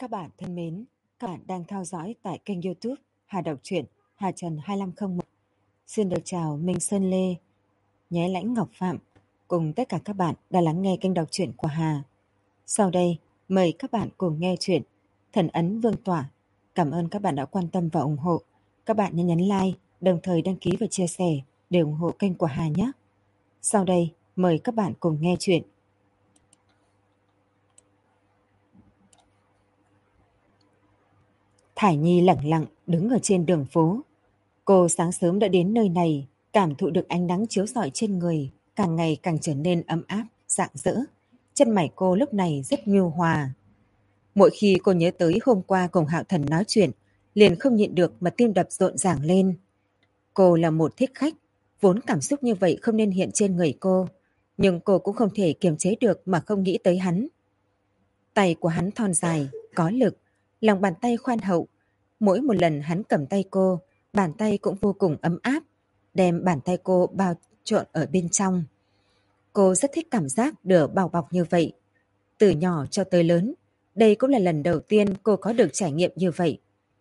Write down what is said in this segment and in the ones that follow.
Các bạn thân mến, các bạn đang theo dõi tại kênh YouTube Hà Đọc Truyện Hà Trần 2501. Xin được chào Minh Sơn Lê, Nhé Lãnh Ngọc Phạm cùng tất cả các bạn đã lắng nghe kênh đọc truyện của Hà. Sau đây, mời các bạn cùng nghe truyện Thần Ấn Vương Tỏa. Cảm ơn các bạn đã quan tâm và ủng hộ. Các bạn nhấn like, đồng thời đăng ký và chia sẻ để ủng hộ kênh của Hà nhé. Sau đây, mời các bạn cùng nghe truyện. Thải Nhi lẳng lặng đứng ở trên đường phố. Cô sáng sớm đã đến nơi này, cảm thụ được ánh nắng chiếu rọi trên người, càng ngày càng trở nên ấm áp, rạng rỡ. Chân mày cô lúc này rất nhu hòa. Mỗi khi cô nhớ tới hôm qua cùng Hạo Thần nói chuyện, liền không nhịn được mà tim đập rộn ràng lên. Cô là một thích khách, vốn cảm xúc như vậy không nên hiện trên người cô, nhưng cô cũng không thể kiềm chế được mà không nghĩ tới hắn. Tay của hắn thon dài, có lực, lòng bàn tay khoan hậu. Mỗi một lần hắn cầm tay cô, bàn tay cũng vô cùng ấm áp, đem bàn tay cô bao trọn ở bên trong. Cô rất thích cảm giác được bao bọc như vậy. Từ nhỏ cho tới lớn, đây cũng là lần đầu tiên cô có được trải nghiệm như vậy.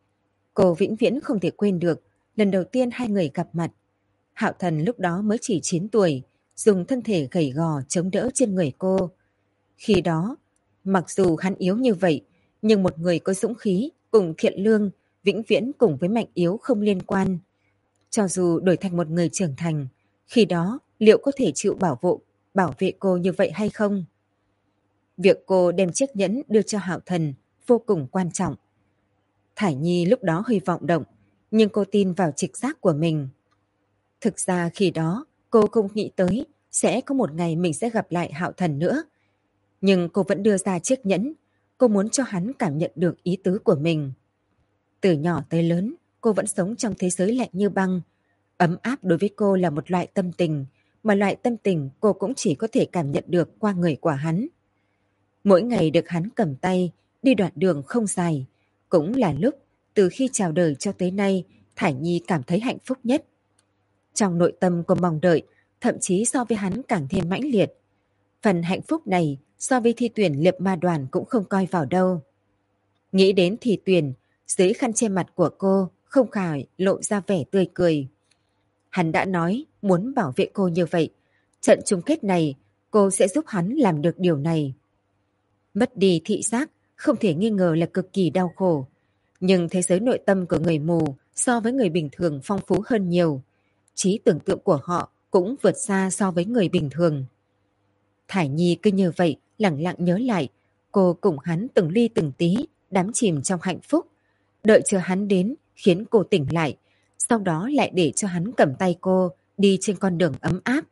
Cô vĩnh viễn không thể quên được lần đầu tiên hai người gặp mặt. Hạo Thần lúc đó mới chỉ 9 tuổi, dùng thân thể gầy gò chống đỡ trên người cô. Khi đó, mặc dù hắn yếu như vậy, nhưng một người có dũng khí cùng thiện lương vĩnh viễn cùng với mạnh yếu không liên quan. Cho dù đổi thành một người trưởng thành, khi đó liệu có thể chịu bảo vệ cô như vậy hay không? Việc cô đem chiếc nhẫn đưa cho Hạo Thần vô cùng quan trọng. Thải Nhi lúc đó hơi vọng động, nhưng cô tin vào trực giác của mình. Thực ra khi đó cô không nghĩ tới sẽ có một ngày mình sẽ gặp lại Hạo Thần nữa. Nhưng cô vẫn đưa ra chiếc nhẫn, cô muốn cho hắn cảm nhận được ý tứ của mình. Từ nhỏ tới lớn, cô vẫn sống trong thế giới lạnh như băng. Ấm áp đối với cô là một loại tâm tình, mà loại tâm tình cô cũng chỉ có thể cảm nhận được qua người của hắn. Mỗi ngày được hắn cầm tay, đi đoạn đường không dài, cũng là lúc từ khi chào đời cho tới nay, Thải Nhi cảm thấy hạnh phúc nhất. Trong nội tâm cô mong đợi, thậm chí so với hắn càng thêm mãnh liệt. Phần hạnh phúc này so với thi tuyển liệp ma đoàn cũng không coi vào đâu. Nghĩ đến thi tuyển, dưới khăn che mặt của cô không khỏi lộ ra vẻ tươi cười. Hắn đã nói muốn bảo vệ cô như vậy. Trận chung kết này cô sẽ giúp hắn làm được điều này. Mất đi thị giác không thể nghi ngờ là cực kỳ đau khổ. Nhưng thế giới nội tâm của người mù so với người bình thường phong phú hơn nhiều. Trí tưởng tượng của họ cũng vượt xa so với người bình thường. Thải Nhi cứ như vậy lặng lặng nhớ lại cô cùng hắn từng ly từng tí đắm chìm trong hạnh phúc, đợi chờ hắn đến khiến cô tỉnh lại, sau đó lại để cho hắn cầm tay cô đi trên con đường ấm áp.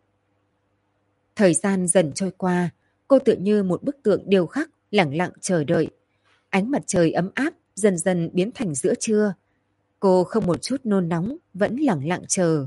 Thời gian dần trôi qua, cô tựa như một bức tượng điêu khắc lặng lặng chờ đợi. Ánh mặt trời ấm áp dần dần biến thành giữa trưa. Cô không một chút nôn nóng, vẫn lặng lặng chờ.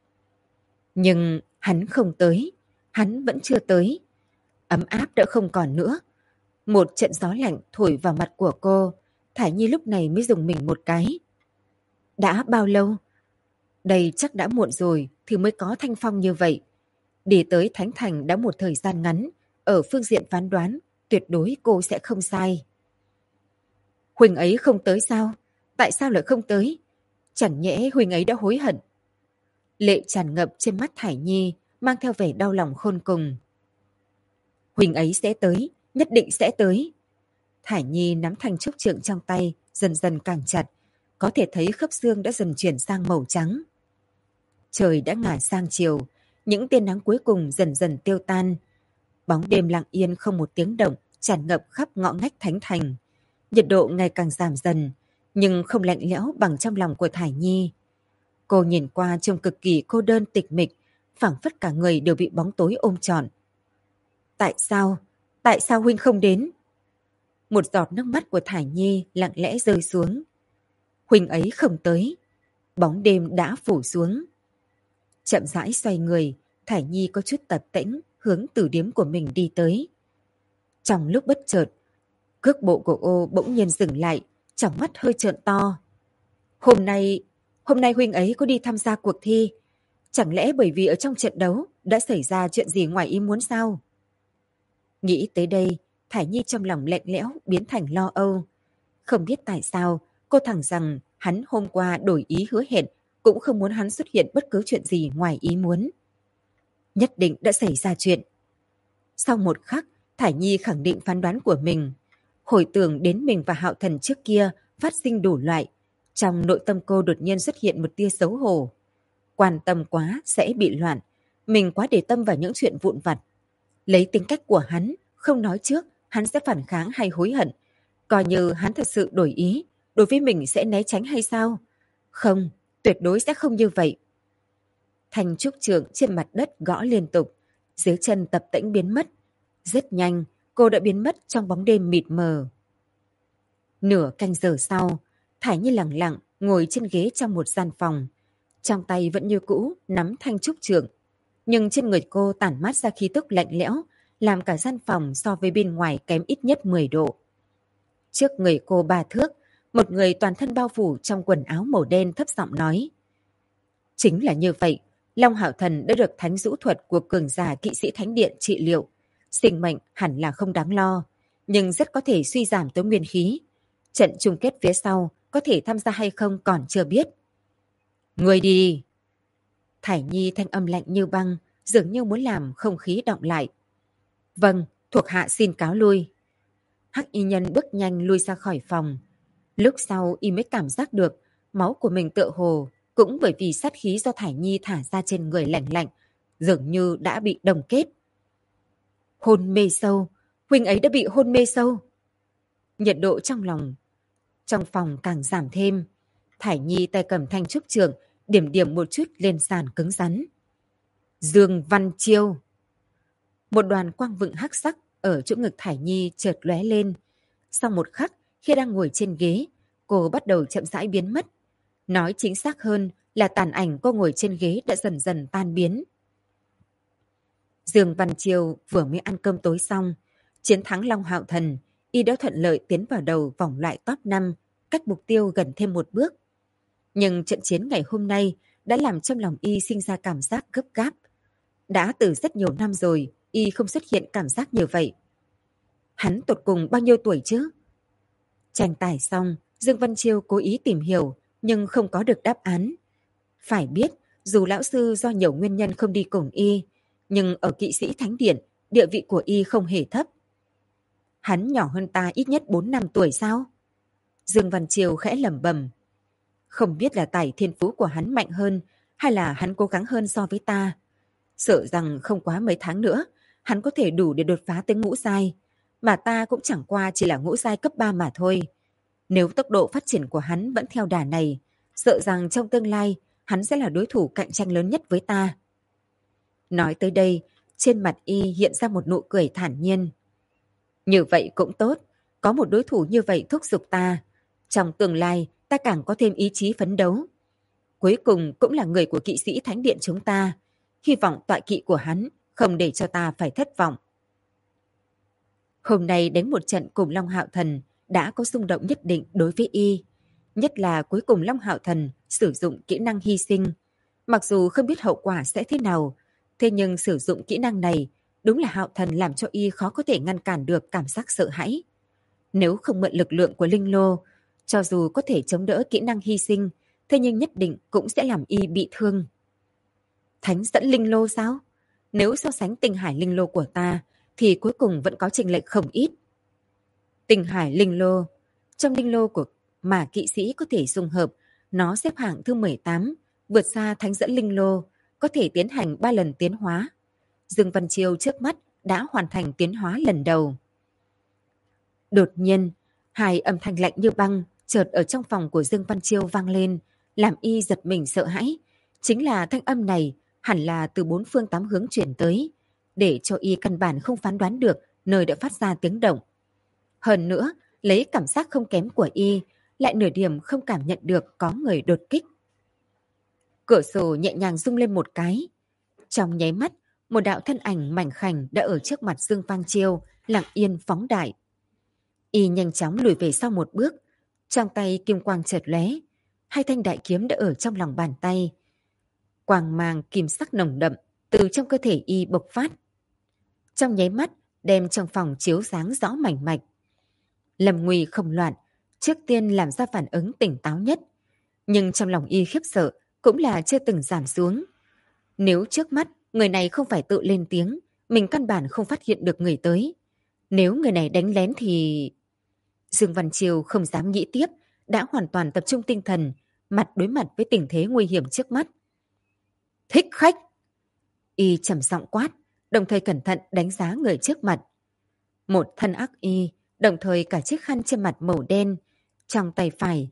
Nhưng hắn không tới, hắn vẫn chưa tới. Ấm áp đã không còn nữa. Một trận gió lạnh thổi vào mặt của cô, Thải Nhi lúc này mới rùng mình một cái. Đã bao lâu? Đây chắc đã muộn rồi thì mới có thanh phong như vậy. Đi tới Thánh Thành đã một thời gian ngắn, ở phương diện phán đoán, tuyệt đối cô sẽ không sai. Huynh ấy không tới sao? Tại sao lại không tới? Chẳng nhẽ Huynh ấy đã hối hận? Lệ tràn ngập trên mắt Thải Nhi, mang theo vẻ đau lòng khôn cùng. Huynh ấy sẽ tới, nhất định sẽ tới. Thải Nhi nắm thanh trúc trượng trong tay, dần dần càng chặt, có thể thấy khớp xương đã dần chuyển sang màu trắng. Trời đã ngả sang chiều, những tia nắng cuối cùng dần dần tiêu tan. Bóng đêm lặng yên không một tiếng động, tràn ngập khắp ngõ ngách Thánh Thành. Nhiệt độ ngày càng giảm dần, nhưng không lạnh lẽo bằng trong lòng của Thải Nhi. Cô nhìn qua trông cực kỳ cô đơn tịch mịch, phảng phất cả người đều bị bóng tối ôm trọn. Tại sao? Tại sao huynh không đến? Một giọt nước mắt của Thải Nhi lặng lẽ rơi xuống. Huynh ấy không tới. Bóng đêm đã phủ xuống. Chậm rãi xoay người, Thải Nhi có chút tập tễnh hướng tử điếm của mình đi tới. Trong lúc bất chợt, cước bộ của cô bỗng nhiên dừng lại, trong mắt hơi trợn to. Hôm nay huynh ấy có đi tham gia cuộc thi. Chẳng lẽ bởi vì ở trong trận đấu đã xảy ra chuyện gì ngoài ý muốn sao? Nghĩ tới đây, Thải Nhi trong lòng lạnh lẽo biến thành lo âu. Không biết tại sao, cô thẳng rằng hắn hôm qua đổi ý hứa hẹn, cũng không muốn hắn xuất hiện bất cứ chuyện gì ngoài ý muốn. Nhất định đã xảy ra chuyện. Sau một khắc, Thải Nhi khẳng định phán đoán của mình. Hồi tưởng đến mình và Hạo Thần trước kia phát sinh đủ loại. Trong nội tâm cô đột nhiên xuất hiện một tia xấu hổ. Quan tâm quá sẽ bị loạn. Mình quá để tâm vào những chuyện vụn vặt. Lấy tính cách của hắn, không nói trước, hắn sẽ phản kháng hay hối hận. Coi như hắn thật sự đổi ý, đối với mình sẽ né tránh hay sao? Không, tuyệt đối sẽ không như vậy. Thanh trúc trượng trên mặt đất gõ liên tục, dưới chân Tập Tĩnh biến mất. Rất nhanh, cô đã biến mất trong bóng đêm mịt mờ. Nửa canh giờ sau, Thải Nhi lặng lặng ngồi trên ghế trong một gian phòng. Trong tay vẫn như cũ nắm thanh trúc trượng. Nhưng trên người cô tản mát ra khí tức lạnh lẽo, làm cả gian phòng so với bên ngoài kém ít nhất 10 độ. Trước người cô 3 thước, một người toàn thân bao phủ trong quần áo màu đen thấp giọng nói. Chính là như vậy, Long Hạo Thần đã được thánh dũ thuật của cường giả kỵ sĩ thánh điện trị liệu. Sinh mệnh hẳn là không đáng lo, nhưng rất có thể suy giảm tới nguyên khí. Trận chung kết phía sau có thể tham gia hay không còn chưa biết. Người đi! Thải Nhi thanh âm lạnh như băng, dường như muốn làm không khí đọng lại. Vâng, thuộc hạ xin cáo lui. Hắc y nhân bước nhanh lui ra khỏi phòng. Lúc sau y mới cảm giác được máu của mình tựa hồ cũng bởi vì sát khí do Thải Nhi thả ra trên người lạnh lạnh, dường như đã bị đồng kết. Hôn mê sâu, huynh ấy đã bị hôn mê sâu. Nhiệt độ trong phòng càng giảm thêm. Thải Nhi tay cầm thanh trúc trượng, điểm điểm một chút lên sàn cứng rắn. Dương Văn Chiêu. Một đoàn quang vựng hắc sắc ở chỗ ngực Thải Nhi chợt lóe lên. Sau một khắc, khi đang ngồi trên ghế, cô bắt đầu chậm rãi biến mất. Nói chính xác hơn là tàn ảnh cô ngồi trên ghế đã dần dần tan biến. Dương Văn Chiêu vừa mới ăn cơm tối xong, chiến thắng Long Hạo Thần, y đã thuận lợi tiến vào đầu vòng loại top 5, cách mục tiêu gần thêm một bước. Nhưng trận chiến ngày hôm nay đã làm trong lòng y sinh ra cảm giác gấp gáp. Đã từ rất nhiều năm rồi, y không xuất hiện cảm giác như vậy. Hắn tột cùng bao nhiêu tuổi chứ? Tranh tài xong, Dương Văn Chiêu cố ý tìm hiểu, nhưng không có được đáp án. Phải biết, dù lão sư do nhiều nguyên nhân không đi cùng y, nhưng ở kỵ sĩ thánh điện, địa vị của y không hề thấp. Hắn nhỏ hơn ta ít nhất 4 năm tuổi sao? Dương Văn Chiêu khẽ lẩm bẩm. Không biết là tài thiên phú của hắn mạnh hơn, hay là hắn cố gắng hơn so với ta. Sợ rằng không quá mấy tháng nữa, hắn có thể đủ để đột phá tới ngũ giai, mà ta cũng chẳng qua chỉ là ngũ giai cấp 3 mà thôi. Nếu tốc độ phát triển của hắn vẫn theo đà này, sợ rằng trong tương lai hắn sẽ là đối thủ cạnh tranh lớn nhất với ta. Nói tới đây, trên mặt y hiện ra một nụ cười thản nhiên. Như vậy cũng tốt, có một đối thủ như vậy thúc giục ta. Trong tương lai, ta càng có thêm ý chí phấn đấu. Cuối cùng cũng là người của kỵ sĩ thánh điện chúng ta. Hy vọng tọa kỵ của hắn không để cho ta phải thất vọng. Hôm nay đánh một trận cùng Long Hạo Thần đã có xung động nhất định đối với y. Nhất là cuối cùng Long Hạo Thần sử dụng kỹ năng hy sinh. Mặc dù không biết hậu quả sẽ thế nào, thế nhưng sử dụng kỹ năng này đúng là Hạo Thần làm cho y khó có thể ngăn cản được cảm giác sợ hãi. Nếu không mượn lực lượng của Linh Lô, cho dù có thể chống đỡ kỹ năng hy sinh, thế nhưng nhất định cũng sẽ làm y bị thương. Thánh dẫn Linh Lô sao? Nếu so sánh Tinh Hải Linh Lô của ta, thì cuối cùng vẫn có chênh lệch không ít. Tinh Hải Linh Lô, trong Linh Lô của mà kỵ sĩ có thể dung hợp, nó xếp hạng thứ 18, vượt xa Thánh dẫn Linh Lô, có thể tiến hành 3 lần tiến hóa. Dương Văn Chiêu trước mắt đã hoàn thành tiến hóa lần đầu. Đột nhiên, hai âm thanh lạnh như băng chợt ở trong phòng của Dương Văn Chiêu vang lên, làm y giật mình sợ hãi. Chính là thanh âm này hẳn là từ 4 phương 8 hướng chuyển tới, để cho y căn bản không phán đoán được nơi đã phát ra tiếng động. Hơn nữa, lấy cảm giác không kém của y, lại nửa điểm không cảm nhận được có người đột kích. Cửa sổ nhẹ nhàng rung lên một cái. Trong nháy mắt, một đạo thân ảnh mảnh khảnh đã ở trước mặt Dương Văn Chiêu, lặng yên phóng đại. Y nhanh chóng lùi về sau một bước, trong tay kim quang chợt lóe, hai thanh đại kiếm đã ở trong lòng bàn tay. Quang mang kim sắc nồng đậm từ trong cơ thể y bộc phát. Trong nháy mắt, đem trong phòng chiếu sáng rõ mảnh mạch. Lâm nguy không loạn, trước tiên làm ra phản ứng tỉnh táo nhất. Nhưng trong lòng y khiếp sợ cũng là chưa từng giảm xuống. Nếu trước mắt người này không phải tự lên tiếng, mình căn bản không phát hiện được người tới. Nếu người này đánh lén thì... Dương Văn Chiêu không dám nghĩ tiếp, đã hoàn toàn tập trung tinh thần, mặt đối mặt với tình thế nguy hiểm trước mắt. Thích khách! Y trầm giọng quát, đồng thời cẩn thận đánh giá người trước mặt. Một thân ác y, đồng thời cả chiếc khăn trên mặt màu đen, trong tay phải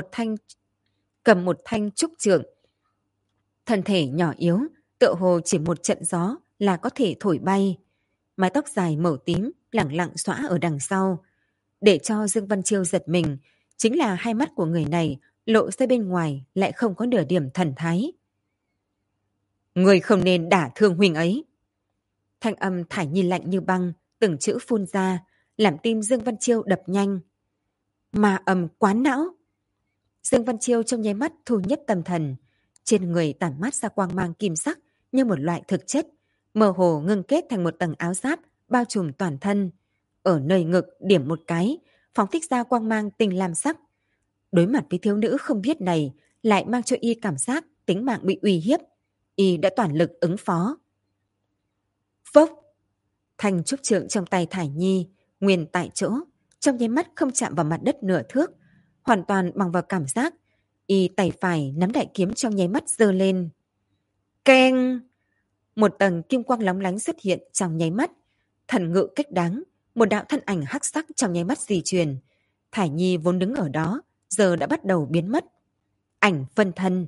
cầm một thanh trúc trượng. Thân thể nhỏ yếu, tựa hồ chỉ một trận gió là có thể thổi bay. Mái tóc dài màu tím lẳng lặng xõa ở đằng sau. Để cho Dương Văn Chiêu giật mình, chính là hai mắt của người này lộ ra bên ngoài lại không có nửa điểm thần thái. Người không nên đả thương huynh ấy. Thanh âm Thải Nhi lạnh như băng, từng chữ phun ra, làm tim Dương Văn Chiêu đập nhanh. Mà quán não. Dương Văn Chiêu trong nháy mắt thu nhất tâm thần, trên người tản mát ra quang mang kim sắc như một loại thực chất, mơ hồ ngưng kết thành một tầng áo giáp bao trùm toàn thân. Ở nơi ngực điểm một cái, phóng thích ra quang mang tinh lam sắc. Đối mặt với thiếu nữ không biết này, lại mang cho y cảm giác tính mạng bị uy hiếp. Y đã toàn lực ứng phó. Phốc! Thanh trúc trượng trong tay Thải Nhi, nguyên tại chỗ, trong nháy mắt không chạm vào mặt đất nửa thước, hoàn toàn bằng vào cảm giác. Y tay phải nắm đại kiếm trong nháy mắt giơ lên. Keng! Một tầng kim quang lóng lánh xuất hiện trong nháy mắt. Thần ngự cách đáng, một đạo thân ảnh hắc sắc trong nháy mắt di chuyển. Thải Nhi vốn đứng ở đó, giờ đã bắt đầu biến mất. Ảnh phân thân.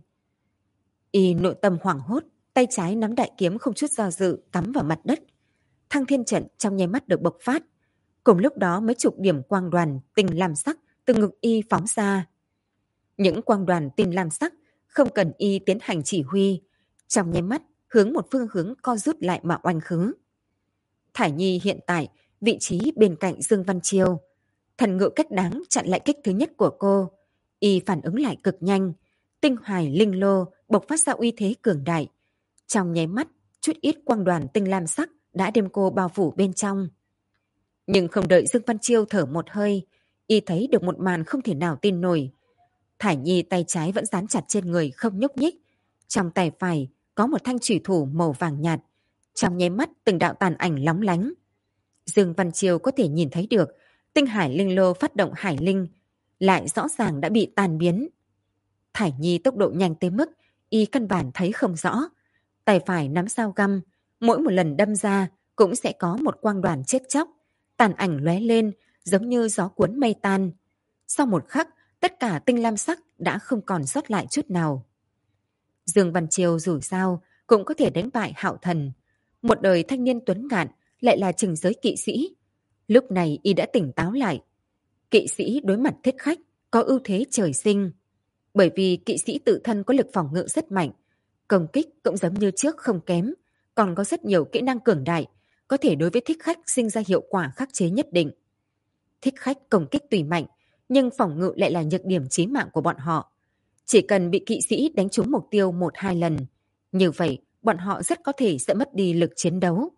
Y nội tâm hoảng hốt, tay trái nắm đại kiếm không chút do dự cắm vào mặt đất. Thăng thiên trận trong nháy mắt được bộc phát. Cùng lúc đó mấy chục điểm quang đoàn tinh lam sắc từ ngực y phóng ra. Những quang đoàn tinh lam sắc không cần y tiến hành chỉ huy, trong nháy mắt hướng một phương hướng co rút lại mà oanh khứ. Thải Nhi hiện tại vị trí bên cạnh Dương Văn Chiêu. Thần ngự cách đáng chặn lại kích thứ nhất của cô. Y phản ứng lại cực nhanh. Tinh hoài linh lô bộc phát ra uy thế cường đại. Trong nháy mắt, chút ít quang đoàn tinh lam sắc đã đem cô bao phủ bên trong. Nhưng không đợi Dương Văn Chiêu thở một hơi, y thấy được một màn không thể nào tin nổi. Thải Nhi tay trái vẫn dán chặt trên người không nhúc nhích. Trong tay phải có một thanh chủy thủ màu vàng nhạt. Trong nháy mắt từng đạo tàn ảnh lóng lánh. Dương Văn Chiêu có thể nhìn thấy được tinh hải linh lô phát động hải linh lại rõ ràng đã bị tan biến. Thải Nhi tốc độ nhanh tới mức y căn bản thấy không rõ. Tay phải nắm dao găm, mỗi một lần đâm ra cũng sẽ có một quang đoàn chết chóc, tàn ảnh lóe lên giống như gió cuốn mây tan. Sau một khắc, tất cả tinh lam sắc đã không còn sót lại chút nào. Dương Văn Chiêu dù sao cũng có thể đánh bại Hạo Thần. Một đời thanh niên tuấn ngạn lại là trừng giới kỵ sĩ. Lúc này y đã tỉnh táo lại. Kỵ sĩ đối mặt thiết khách có ưu thế trời sinh. Bởi vì kỵ sĩ tự thân có lực phòng ngự rất mạnh, công kích cũng giống như trước không kém, còn có rất nhiều kỹ năng cường đại, có thể đối với thích khách sinh ra hiệu quả khắc chế nhất định. Thích khách công kích tùy mạnh, nhưng phòng ngự lại là nhược điểm chí mạng của bọn họ. Chỉ cần bị kỵ sĩ đánh trúng mục tiêu 1-2 lần, như vậy bọn họ rất có thể sẽ mất đi lực chiến đấu.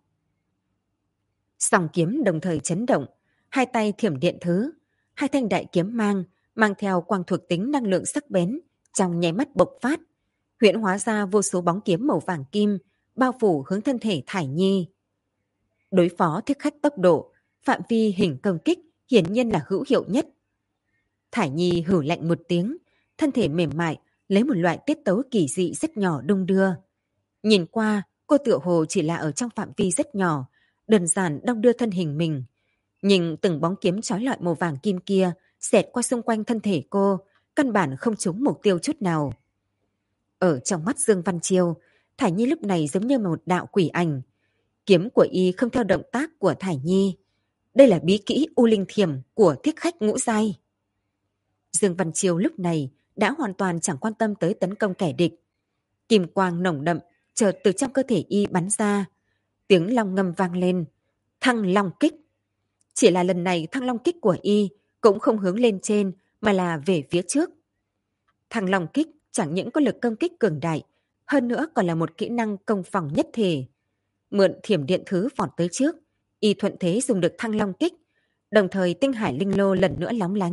Song kiếm đồng thời chấn động, hai tay thiểm điện thứ, hai thanh đại kiếm mang theo quang thuộc tính năng lượng sắc bén, trong nháy mắt bộc phát, huyễn hóa ra vô số bóng kiếm màu vàng kim, bao phủ hướng thân thể Thải Nhi. Đối phó thích khách tốc độ, phạm vi hình công kích hiển nhiên là hữu hiệu nhất. Thải Nhi hử lạnh một tiếng, thân thể mềm mại, lấy một loại tiết tấu kỳ dị rất nhỏ đung đưa. Nhìn qua, cô tựa hồ chỉ là ở trong phạm vi rất nhỏ, đơn giản đong đưa thân hình mình. Nhưng từng bóng kiếm chói lọi màu vàng kim kia xẹt qua xung quanh thân thể cô, căn bản không trúng mục tiêu chút nào. Ở trong mắt Dương Văn Chiêu, Thải Nhi lúc này giống như một đạo quỷ ảnh. Kiếm của y không theo động tác của Thải Nhi. Đây là bí kỹ U Linh Thiểm của thiết khách ngũ giai. Dương Văn Chiêu lúc này đã hoàn toàn chẳng quan tâm tới tấn công kẻ địch. Kim quang nồng đậm chợt từ trong cơ thể y bắn ra. Tiếng long ngâm vang lên. Thăng long kích. Chỉ là lần này thăng long kích của y cũng không hướng lên trên mà là về phía trước. Thăng long kích chẳng những có lực công kích cường đại, hơn nữa còn là một kỹ năng công phòng nhất thể. Mượn thiểm điện thứ vọt tới trước, y thuận thế dùng được thăng long kích, đồng thời tinh hải linh lô lần nữa lóng lánh,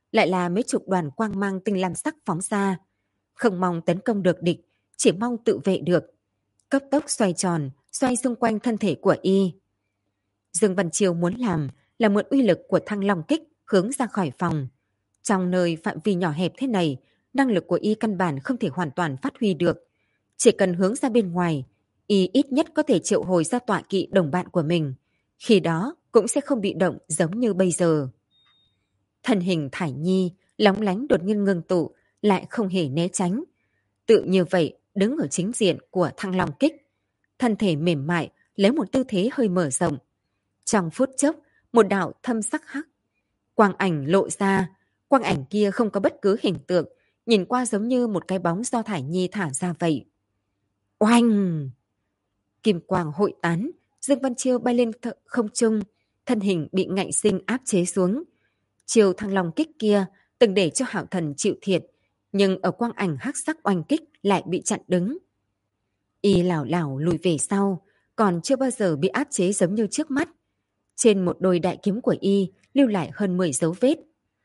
lại là mấy chục đoàn quang mang tinh lam sắc phóng ra. Không mong tấn công được địch, chỉ mong tự vệ được. Cấp tốc xoay tròn, xoay xung quanh thân thể của y. Dương Văn Chiêu muốn làm là mượn uy lực của Thăng Long Kích hướng ra khỏi phòng. Trong nơi phạm vi nhỏ hẹp thế này, năng lực của y căn bản không thể hoàn toàn phát huy được. Chỉ cần hướng ra bên ngoài, y ít nhất có thể triệu hồi ra tọa kỵ đồng bạn của mình. Khi đó cũng sẽ không bị động giống như bây giờ. Thân hình Thải Nhi lóng lánh đột nhiên ngưng tụ, lại không hề né tránh. Tự như vậy đứng ở chính diện của Thăng Long Kích. Thân thể mềm mại lấy một tư thế hơi mở rộng. Trong phút chốc, một đạo thâm sắc hắc quang ảnh lộ ra. Quang ảnh kia không có bất cứ hình tượng, nhìn qua giống như một cái bóng do Thải Nhi thả ra vậy. Oanh! Kim quang hội tán, Dương Văn Chiêu bay lên không trung, thân hình bị ngạnh sinh áp chế xuống. Chiêu Thăng Long Kích kia từng để cho Hạo Thần chịu thiệt, nhưng ở quang ảnh hắc sắc oanh kích lại bị chặn đứng. Y lảo lảo lùi về sau, còn chưa bao giờ bị áp chế giống như trước mắt. Trên một đôi đại kiếm của y lưu lại hơn 10 dấu vết.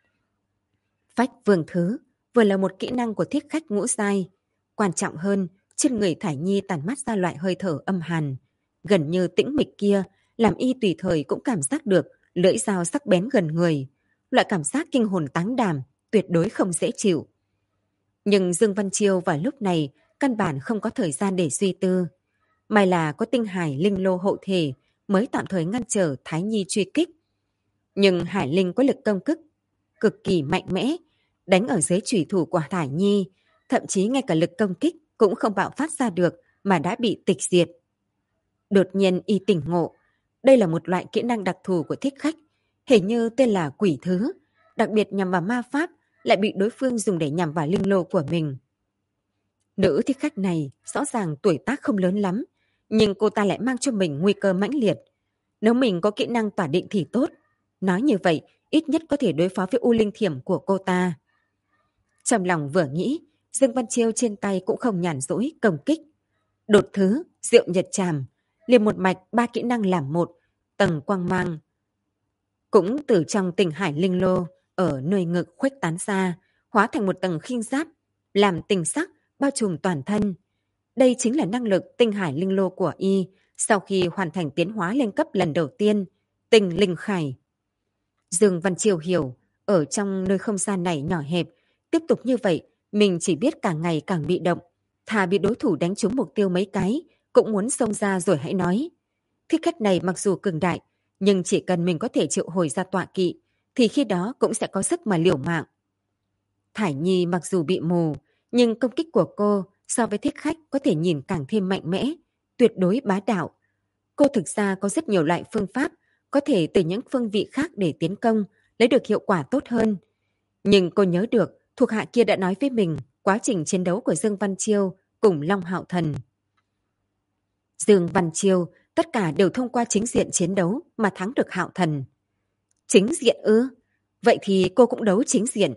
Phách Vương Thứ vừa là một kỹ năng của thiết khách ngũ giai. Quan trọng hơn, trên người Thải Nhi tản mắt ra loại hơi thở âm hàn. Gần như tĩnh mịch kia, làm y tùy thời cũng cảm giác được lưỡi dao sắc bén gần người. Loại cảm giác kinh hồn táng đảm, tuyệt đối không dễ chịu. Nhưng Dương Văn Chiêu vào lúc này căn bản không có thời gian để suy tư. May là có tinh hải linh lô hộ thể mới tạm thời ngăn trở Thái Nhi truy kích. Nhưng hải linh có lực công kích cực kỳ mạnh mẽ, đánh ở dưới chủy thủ của Thải Nhi, thậm chí ngay cả lực công kích cũng không bạo phát ra được mà đã bị tịch diệt. Đột nhiên y tỉnh ngộ, đây là một loại kỹ năng đặc thù của thích khách, hình như tên là quỷ thứ, đặc biệt nhằm vào ma pháp, lại bị đối phương dùng để nhằm vào linh lô của mình. Nữ thích khách này rõ ràng tuổi tác không lớn lắm, nhưng cô ta lại mang cho mình nguy cơ mãnh liệt. Nếu mình có kỹ năng tỏa định thì tốt. Nói như vậy, ít nhất có thể đối phó với u linh thiểm của cô ta. Trong lòng vừa nghĩ, Dương Văn Chiêu trên tay cũng không nhàn rỗi công kích. Đột thứ, diệu nhật tràm, liền một mạch 3 kỹ năng làm một, tầng quang mang. Cũng từ trong tinh hải linh lô, ở nơi ngực khuếch tán ra, hóa thành một tầng khinh giáp, làm tình sắc, bao trùm toàn thân. Đây chính là năng lực tinh hải linh lô của y sau khi hoàn thành tiến hóa lên cấp lần đầu tiên, tinh linh khải. Dương Văn Chiêu hiểu, ở trong nơi không gian này nhỏ hẹp, tiếp tục như vậy, mình chỉ biết càng ngày càng bị động. Thà bị đối thủ đánh trúng mục tiêu mấy cái, cũng muốn xông ra rồi hãy nói. Thích khách này mặc dù cường đại, nhưng chỉ cần mình có thể triệu hồi ra tọa kỵ, thì khi đó cũng sẽ có sức mà liều mạng. Thải Nhi mặc dù bị mù, nhưng công kích của cô so với thích khách có thể nhìn càng thêm mạnh mẽ, tuyệt đối bá đạo. Cô thực ra có rất nhiều loại phương pháp, có thể từ những phương vị khác để tiến công, lấy được hiệu quả tốt hơn. Nhưng cô nhớ được, thuộc hạ kia đã nói với mình quá trình chiến đấu của Dương Văn Chiêu cùng Long Hạo Thần. Dương Văn Chiêu tất cả đều thông qua chính diện chiến đấu mà thắng được Hạo Thần. Chính diện ư? Vậy thì cô cũng đấu chính diện.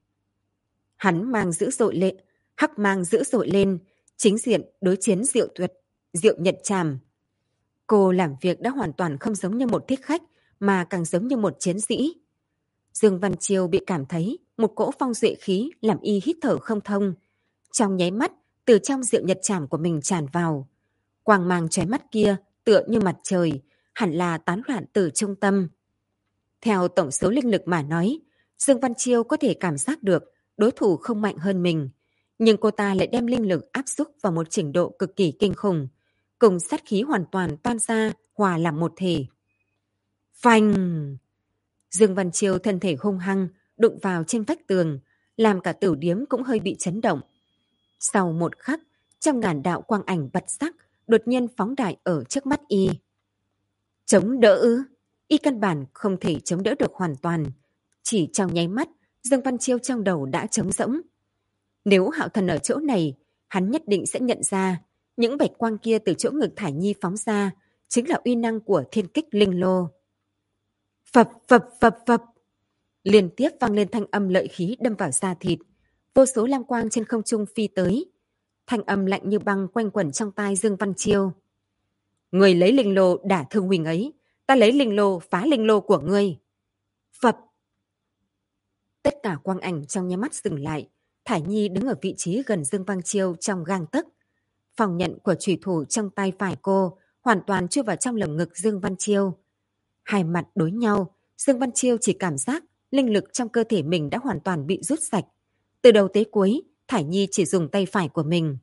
Hắn mang dữ dội lên, hắc mang dữ dội lên, chính diện đối chiến diệu thuật, diệu nhật tràm. Cô làm việc đã hoàn toàn không giống như một thích khách, mà càng giống như một chiến sĩ. Dương Văn Chiêu bị cảm thấy một cỗ phong duệ khí làm y hít thở không thông. Trong nháy mắt, từ trong diệu nhật trảm của mình tràn vào. Quang mang chói mắt kia tựa như mặt trời, hẳn là tán loạn từ trung tâm. Theo tổng số linh lực mà nói, Dương Văn Chiêu có thể cảm giác được đối thủ không mạnh hơn mình, nhưng cô ta lại đem linh lực áp xúc vào một trình độ cực kỳ kinh khủng, cùng sát khí hoàn toàn toan ra, hòa làm một thể. Phanh! Dương Văn Chiêu thân thể hung hăng, đụng vào trên vách tường, làm cả tử điếm cũng hơi bị chấn động. Sau một khắc, trăm ngàn đạo quang ảnh bật sắc, đột nhiên phóng đại ở trước mắt y. Chống đỡ ư? Y căn bản không thể chống đỡ được hoàn toàn. Chỉ trong nháy mắt, Dương Văn Chiêu trong đầu đã trống rỗng. Nếu Hạo Thần ở chỗ này, hắn nhất định sẽ nhận ra những bạch quang kia từ chỗ ngực Thải Nhi phóng ra chính là uy năng của thiên kích linh lô. Phập phập phập phập, liên tiếp vang lên thanh âm lợi khí đâm vào da thịt. Vô số lam quang trên không trung phi tới. Thanh âm lạnh như băng quanh quẩn trong tai Dương Văn Chiêu. Người lấy linh lô đả thương huynh ấy, ta lấy linh lô phá linh lô của ngươi. Phập. Tất cả quang ảnh trong nháy mắt dừng lại. Thải Nhi đứng ở vị trí gần Dương Văn Chiêu trong gang tấc. Phòng nhận của chủy thủ trong tay phải cô hoàn toàn chui vào trong lồng ngực Dương Văn Chiêu. Hai mặt đối nhau, Dương Văn Chiêu chỉ cảm giác linh lực trong cơ thể mình đã hoàn toàn bị rút sạch. Từ đầu tới cuối, Thải Nhi chỉ dùng tay phải của mình.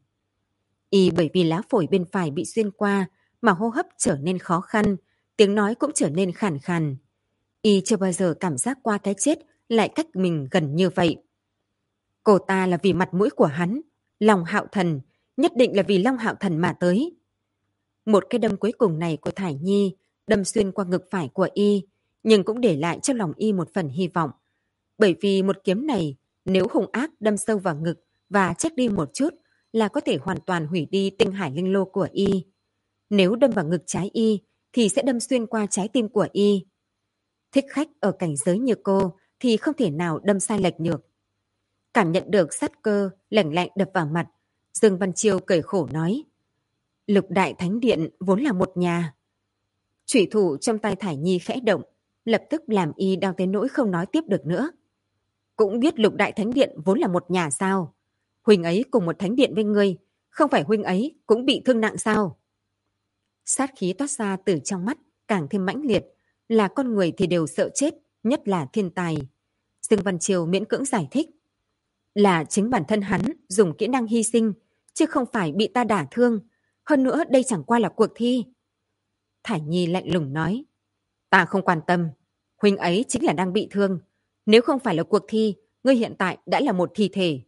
Y bởi vì lá phổi bên phải bị xuyên qua mà hô hấp trở nên khó khăn, tiếng nói cũng trở nên khàn khàn. Y chưa bao giờ cảm giác qua cái chết lại cách mình gần như vậy. Cô ta là vì mặt mũi của hắn, Long Hạo Thần, nhất định là vì Long Hạo Thần mà tới. Một cái đâm cuối cùng này của Thải Nhi đâm xuyên qua ngực phải của Y, nhưng cũng để lại cho lòng Y một phần hy vọng. Bởi vì một kiếm này, nếu hung ác đâm sâu vào ngực và chết đi một chút, là có thể hoàn toàn hủy đi tinh hải linh lô của Y. Nếu đâm vào ngực trái Y, thì sẽ đâm xuyên qua trái tim của Y. Thích khách ở cảnh giới như cô thì không thể nào đâm sai lệch được. Cảm nhận được sát cơ lạnh lạnh đập vào mặt, Dương Văn Chiêu cười khổ nói: Lục Đại Thánh Điện vốn là một nhà. Chủy thủ trong tay Thải Nhi khẽ động, lập tức làm Y đau tới nỗi không nói tiếp được nữa. Cũng biết Lục Đại Thánh Điện vốn là một nhà sao? Huynh ấy cùng một thánh điện với ngươi, không phải huynh ấy cũng bị thương nặng sao? Sát khí toát ra từ trong mắt càng thêm mãnh liệt, là con người thì đều sợ chết, nhất là thiên tài. Dương Văn Chiêu miễn cưỡng giải thích. Là chính bản thân hắn dùng kỹ năng hy sinh, chứ không phải bị ta đả thương. Hơn nữa đây chẳng qua là cuộc thi. Thải Nhi lạnh lùng nói. Ta không quan tâm, huynh ấy chính là đang bị thương. Nếu không phải là cuộc thi, ngươi hiện tại đã là một thi thể.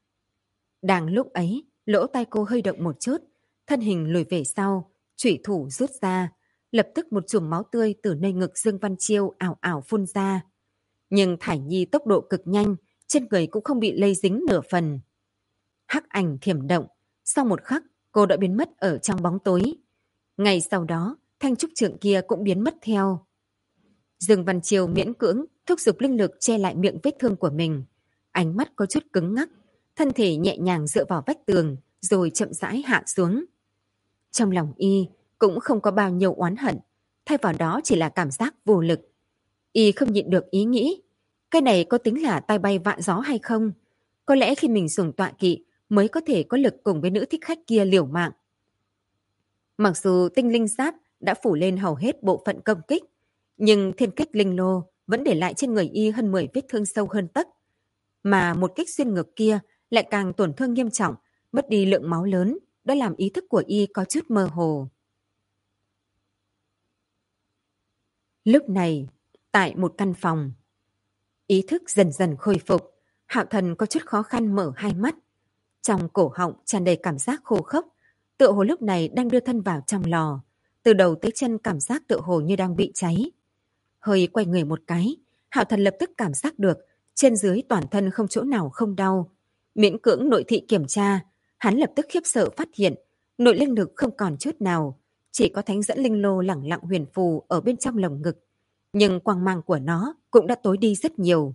Đang lúc ấy, lỗ tai cô hơi động một chút, thân hình lùi về sau, chủy thủ rút ra, lập tức một chùm máu tươi từ nơi ngực Dương Văn Chiêu ảo ảo phun ra. Nhưng Thải Nhi tốc độ cực nhanh, trên người cũng không bị lây dính nửa phần. Hắc ảnh thiểm động, sau một khắc, cô đã biến mất ở trong bóng tối. Ngay sau đó, thanh trúc trượng kia cũng biến mất theo. Dương Văn Chiêu miễn cưỡng thúc giục linh lực che lại miệng vết thương của mình. Ánh mắt có chút cứng ngắc, thân thể nhẹ nhàng dựa vào vách tường, rồi chậm rãi hạ xuống. Trong lòng Y cũng không có bao nhiêu oán hận, thay vào đó chỉ là cảm giác vô lực. Y không nhịn được ý nghĩ, cái này có tính là tai bay vạ gió hay không? Có lẽ khi mình dùng tọa kỵ mới có thể có lực cùng với nữ thích khách kia liều mạng. Mặc dù tinh linh giáp đã phủ lên hầu hết bộ phận công kích, nhưng thiên kích linh lô vẫn để lại trên người Y hơn 10 vết thương sâu hơn tấc. Mà một kích xuyên ngực kia lại càng tổn thương nghiêm trọng, mất đi lượng máu lớn, đã làm ý thức của Y có chút mơ hồ. Lúc này, tại một căn phòng, ý thức dần dần khôi phục, Hạo Thần có chút khó khăn mở hai mắt. Trong cổ họng tràn đầy cảm giác khô khốc, tựa hồ lúc này đang đưa thân vào trong lò, từ đầu tới chân cảm giác tựa hồ như đang bị cháy. Hơi quay người một cái, Hạo Thần lập tức cảm giác được trên dưới toàn thân không chỗ nào không đau. Miễn cưỡng nội thị kiểm tra, hắn lập tức khiếp sợ phát hiện nội linh lực không còn chút nào, chỉ có thánh dẫn linh lô lẳng lặng huyền phù ở bên trong lồng ngực, nhưng quang mang của nó cũng đã tối đi rất nhiều.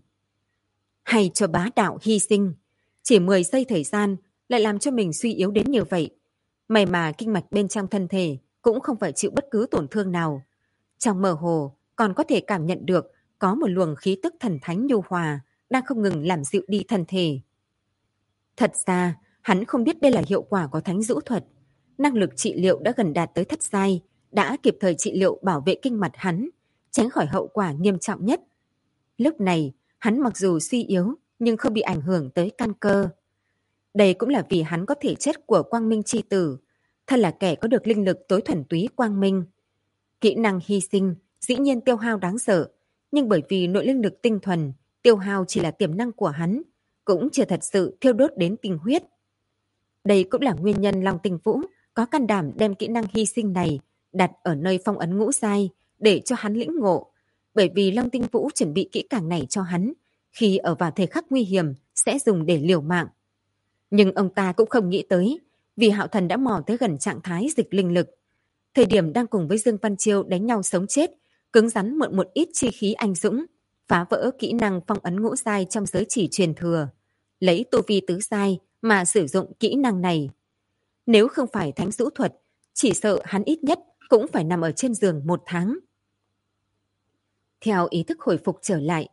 Hay cho bá đạo hy sinh, chỉ 10 giây thời gian lại làm cho mình suy yếu đến như vậy. May mà kinh mạch bên trong thân thể cũng không phải chịu bất cứ tổn thương nào. Trong mơ hồ còn có thể cảm nhận được có một luồng khí tức thần thánh nhu hòa đang không ngừng làm dịu đi thân thể. Thật ra, hắn không biết đây là hiệu quả của thánh dũ thuật. Năng lực trị liệu đã gần đạt tới thất giai, đã kịp thời trị liệu bảo vệ kinh mạch hắn, tránh khỏi hậu quả nghiêm trọng nhất. Lúc này, hắn mặc dù suy yếu nhưng không bị ảnh hưởng tới căn cơ. Đây cũng là vì hắn có thể chất của quang minh chi tử, thân là kẻ có được linh lực tối thuần túy quang minh. Kỹ năng hy sinh dĩ nhiên tiêu hao đáng sợ, nhưng bởi vì nội linh lực tinh thuần, tiêu hao chỉ là tiềm năng của hắn, cũng chưa thật sự thiêu đốt đến tinh huyết. Đây cũng là nguyên nhân Long Tinh Vũ có can đảm đem kỹ năng hy sinh này đặt ở nơi phong ấn ngũ giai để cho hắn lĩnh ngộ, bởi vì Long Tinh Vũ chuẩn bị kỹ càng này cho hắn, khi ở vào thời khắc nguy hiểm sẽ dùng để liều mạng. Nhưng ông ta cũng không nghĩ tới, vì Hạo Thần đã mò tới gần trạng thái dịch linh lực. Thời điểm đang cùng với Dương Văn Chiêu đánh nhau sống chết, cứng rắn mượn một ít chi khí anh dũng, phá vỡ kỹ năng phong ấn ngũ giai trong giới chỉ truyền thừa, lấy tu vi tứ giai mà sử dụng kỹ năng này. Nếu không phải thánh dũ thuật, chỉ sợ hắn ít nhất cũng phải nằm ở trên giường 1 tháng. Theo ý thức hồi phục trở lại,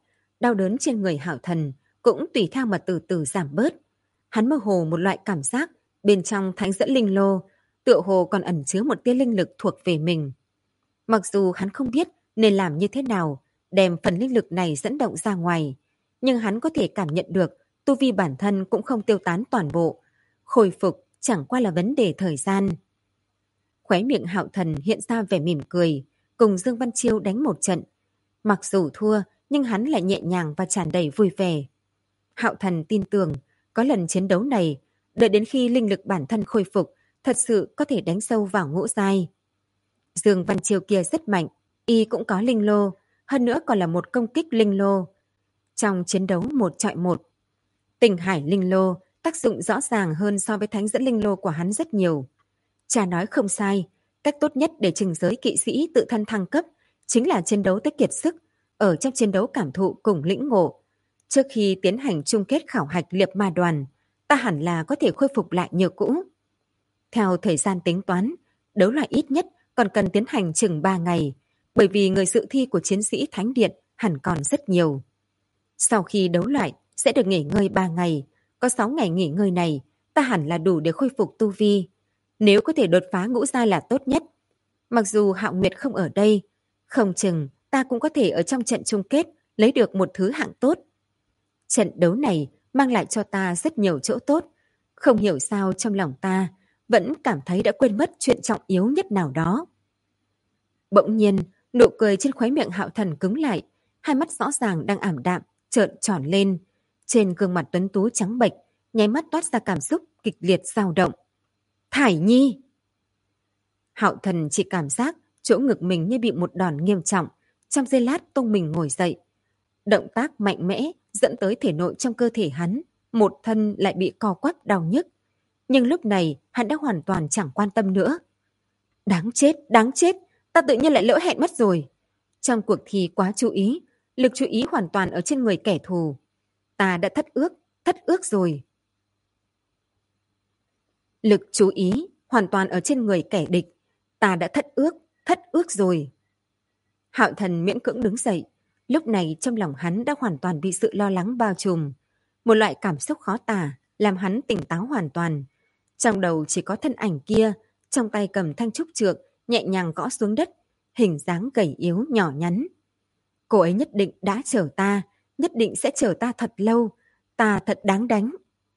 đau đớn trên người Hạo Thần cũng tùy theo mà từ từ giảm bớt. Hắn mơ hồ một loại cảm giác bên trong thánh dẫn linh lô, tựa hồ còn ẩn chứa một tia linh lực thuộc về mình. Mặc dù hắn không biết nên làm như thế nào đem phần linh lực này dẫn động ra ngoài, nhưng hắn có thể cảm nhận được tu vi bản thân cũng không tiêu tán toàn bộ. Khôi phục chẳng qua là vấn đề thời gian. Khóe miệng Hạo Thần hiện ra vẻ mỉm cười, cùng Dương Văn Chiêu đánh một trận. Mặc dù thua, nhưng hắn lại nhẹ nhàng và tràn đầy vui vẻ. Hạo Thần tin tưởng, có lần chiến đấu này, đợi đến khi linh lực bản thân khôi phục, thật sự có thể đánh sâu vào ngũ giai. Dương Văn Chiêu kia rất mạnh, y cũng có linh lô, hơn nữa còn là một công kích linh lô. Trong chiến đấu 1 chọi 1, Tình Hải linh lô tác dụng rõ ràng hơn so với thánh dẫn linh lô của hắn rất nhiều. Cha nói không sai, cách tốt nhất để trình giới kỵ sĩ tự thân thăng cấp chính là chiến đấu tới kiệt sức, ở trong chiến đấu cảm thụ cùng lĩnh ngộ. Trước khi tiến hành chung kết khảo hạch liệp ma đoàn, ta hẳn là có thể khôi phục lại như cũ. Theo thời gian tính toán, đấu loại ít nhất còn cần tiến hành chừng 3 ngày, bởi vì người dự thi của chiến sĩ Thánh Điện hẳn còn rất nhiều. Sau khi đấu loại sẽ được nghỉ ngơi 3 ngày, có 6 ngày nghỉ ngơi này, ta hẳn là đủ để khôi phục tu vi. Nếu có thể đột phá ngũ giai là tốt nhất. Mặc dù Hạo Nguyệt không ở đây, không chừng ta cũng có thể ở trong trận chung kết lấy được một thứ hạng tốt. Trận đấu này mang lại cho ta rất nhiều chỗ tốt. Không hiểu sao trong lòng ta vẫn cảm thấy đã quên mất chuyện trọng yếu nhất nào đó. Bỗng nhiên, nụ cười trên khóe miệng Hạo Thần cứng lại, hai mắt rõ ràng đang ảm đạm, trợn tròn lên. Trên gương mặt tuấn tú trắng bệch, nháy mắt toát ra cảm xúc kịch liệt dao động. Thải Nhi! Hạo Thần chỉ cảm giác chỗ ngực mình như bị một đòn nghiêm trọng, trong giây lát tung mình ngồi dậy. Động tác mạnh mẽ dẫn tới thể nội trong cơ thể hắn, một thân lại bị co quắp đau nhức. Nhưng lúc này hắn đã hoàn toàn chẳng quan tâm nữa. Đáng chết, ta tự nhiên lại lỡ hẹn mất rồi. Trong cuộc thi quá chú ý, lực chú ý hoàn toàn ở trên người kẻ thù. Ta đã thất ước rồi. Lực chú ý hoàn toàn ở trên người kẻ địch. Ta đã thất ước rồi. Hạo Thần miễn cưỡng đứng dậy. Lúc này trong lòng hắn đã hoàn toàn bị sự lo lắng bao trùm. Một loại cảm xúc khó tả làm hắn tỉnh táo hoàn toàn. Trong đầu chỉ có thân ảnh kia, trong tay cầm thanh trúc trượng, nhẹ nhàng gõ xuống đất, hình dáng gầy yếu nhỏ nhắn. Cô ấy nhất định đã chờ ta, nhất định sẽ chờ ta thật lâu. Ta thật đáng đánh.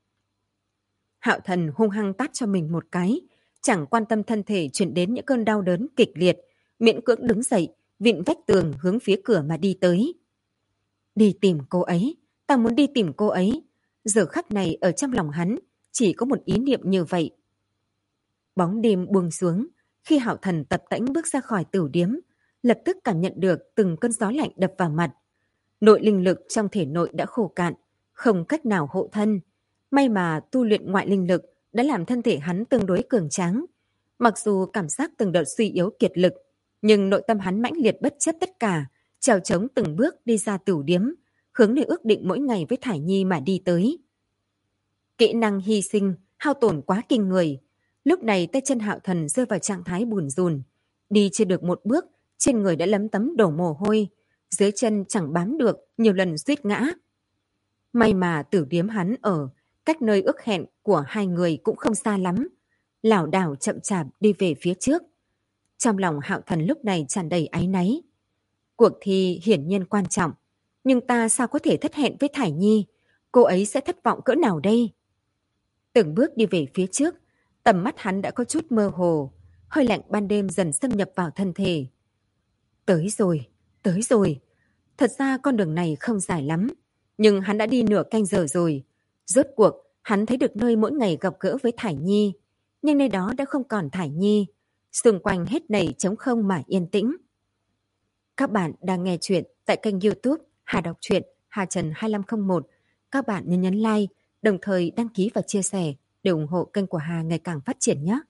Hạo Thần hung hăng tát cho mình một cái, chẳng quan tâm thân thể chuyển đến những cơn đau đớn kịch liệt, miễn cưỡng đứng dậy, vịn vách tường hướng phía cửa mà đi tới. Đi tìm cô ấy, ta muốn đi tìm cô ấy. Giờ khắc này ở trong lòng hắn chỉ có một ý niệm như vậy. Bóng đêm buông xuống, khi Hạo Thần tập tễnh bước ra khỏi tửu điếm, lập tức cảm nhận được từng cơn gió lạnh đập vào mặt. Nội linh lực trong thể nội đã khô cạn, không cách nào hộ thân. May mà tu luyện ngoại linh lực đã làm thân thể hắn tương đối cường tráng. Mặc dù cảm giác từng đợt suy yếu kiệt lực, nhưng nội tâm hắn mãnh liệt bất chấp tất cả, trèo trống từng bước đi ra tửu điếm, hướng nơi ước định mỗi ngày với Thải Nhi mà đi tới. Kỹ năng hy sinh, hao tổn quá kinh người. Lúc này tay chân Hạo Thần rơi vào trạng thái bùn rùn. Đi chưa được một bước, trên người đã lấm tấm đổ mồ hôi. Dưới chân chẳng bám được, nhiều lần suýt ngã. May mà tửu điếm hắn ở, cách nơi ước hẹn của hai người cũng không xa lắm. Lảo đảo chậm chạp đi về phía trước. Trong lòng Hạo Thần lúc này tràn đầy áy náy. Cuộc thi hiển nhiên quan trọng, nhưng ta sao có thể thất hẹn với Thải Nhi? Cô ấy sẽ thất vọng cỡ nào đây? Từng bước đi về phía trước, tầm mắt hắn đã có chút mơ hồ, hơi lạnh ban đêm dần xâm nhập vào thân thể. Tới rồi. Thật ra con đường này không dài lắm, nhưng hắn đã đi nửa canh giờ rồi. Rốt cuộc, hắn thấy được nơi mỗi ngày gặp gỡ với Thải Nhi, nhưng nơi đó đã không còn Thải Nhi. Xung quanh hết nảy trống không mà yên tĩnh. Các bạn đang nghe chuyện tại kênh YouTube Hà Đọc Truyện Hà Trần 2501. Các bạn nhấn like, đồng thời đăng ký và chia sẻ để ủng hộ kênh của Hà ngày càng phát triển nhé.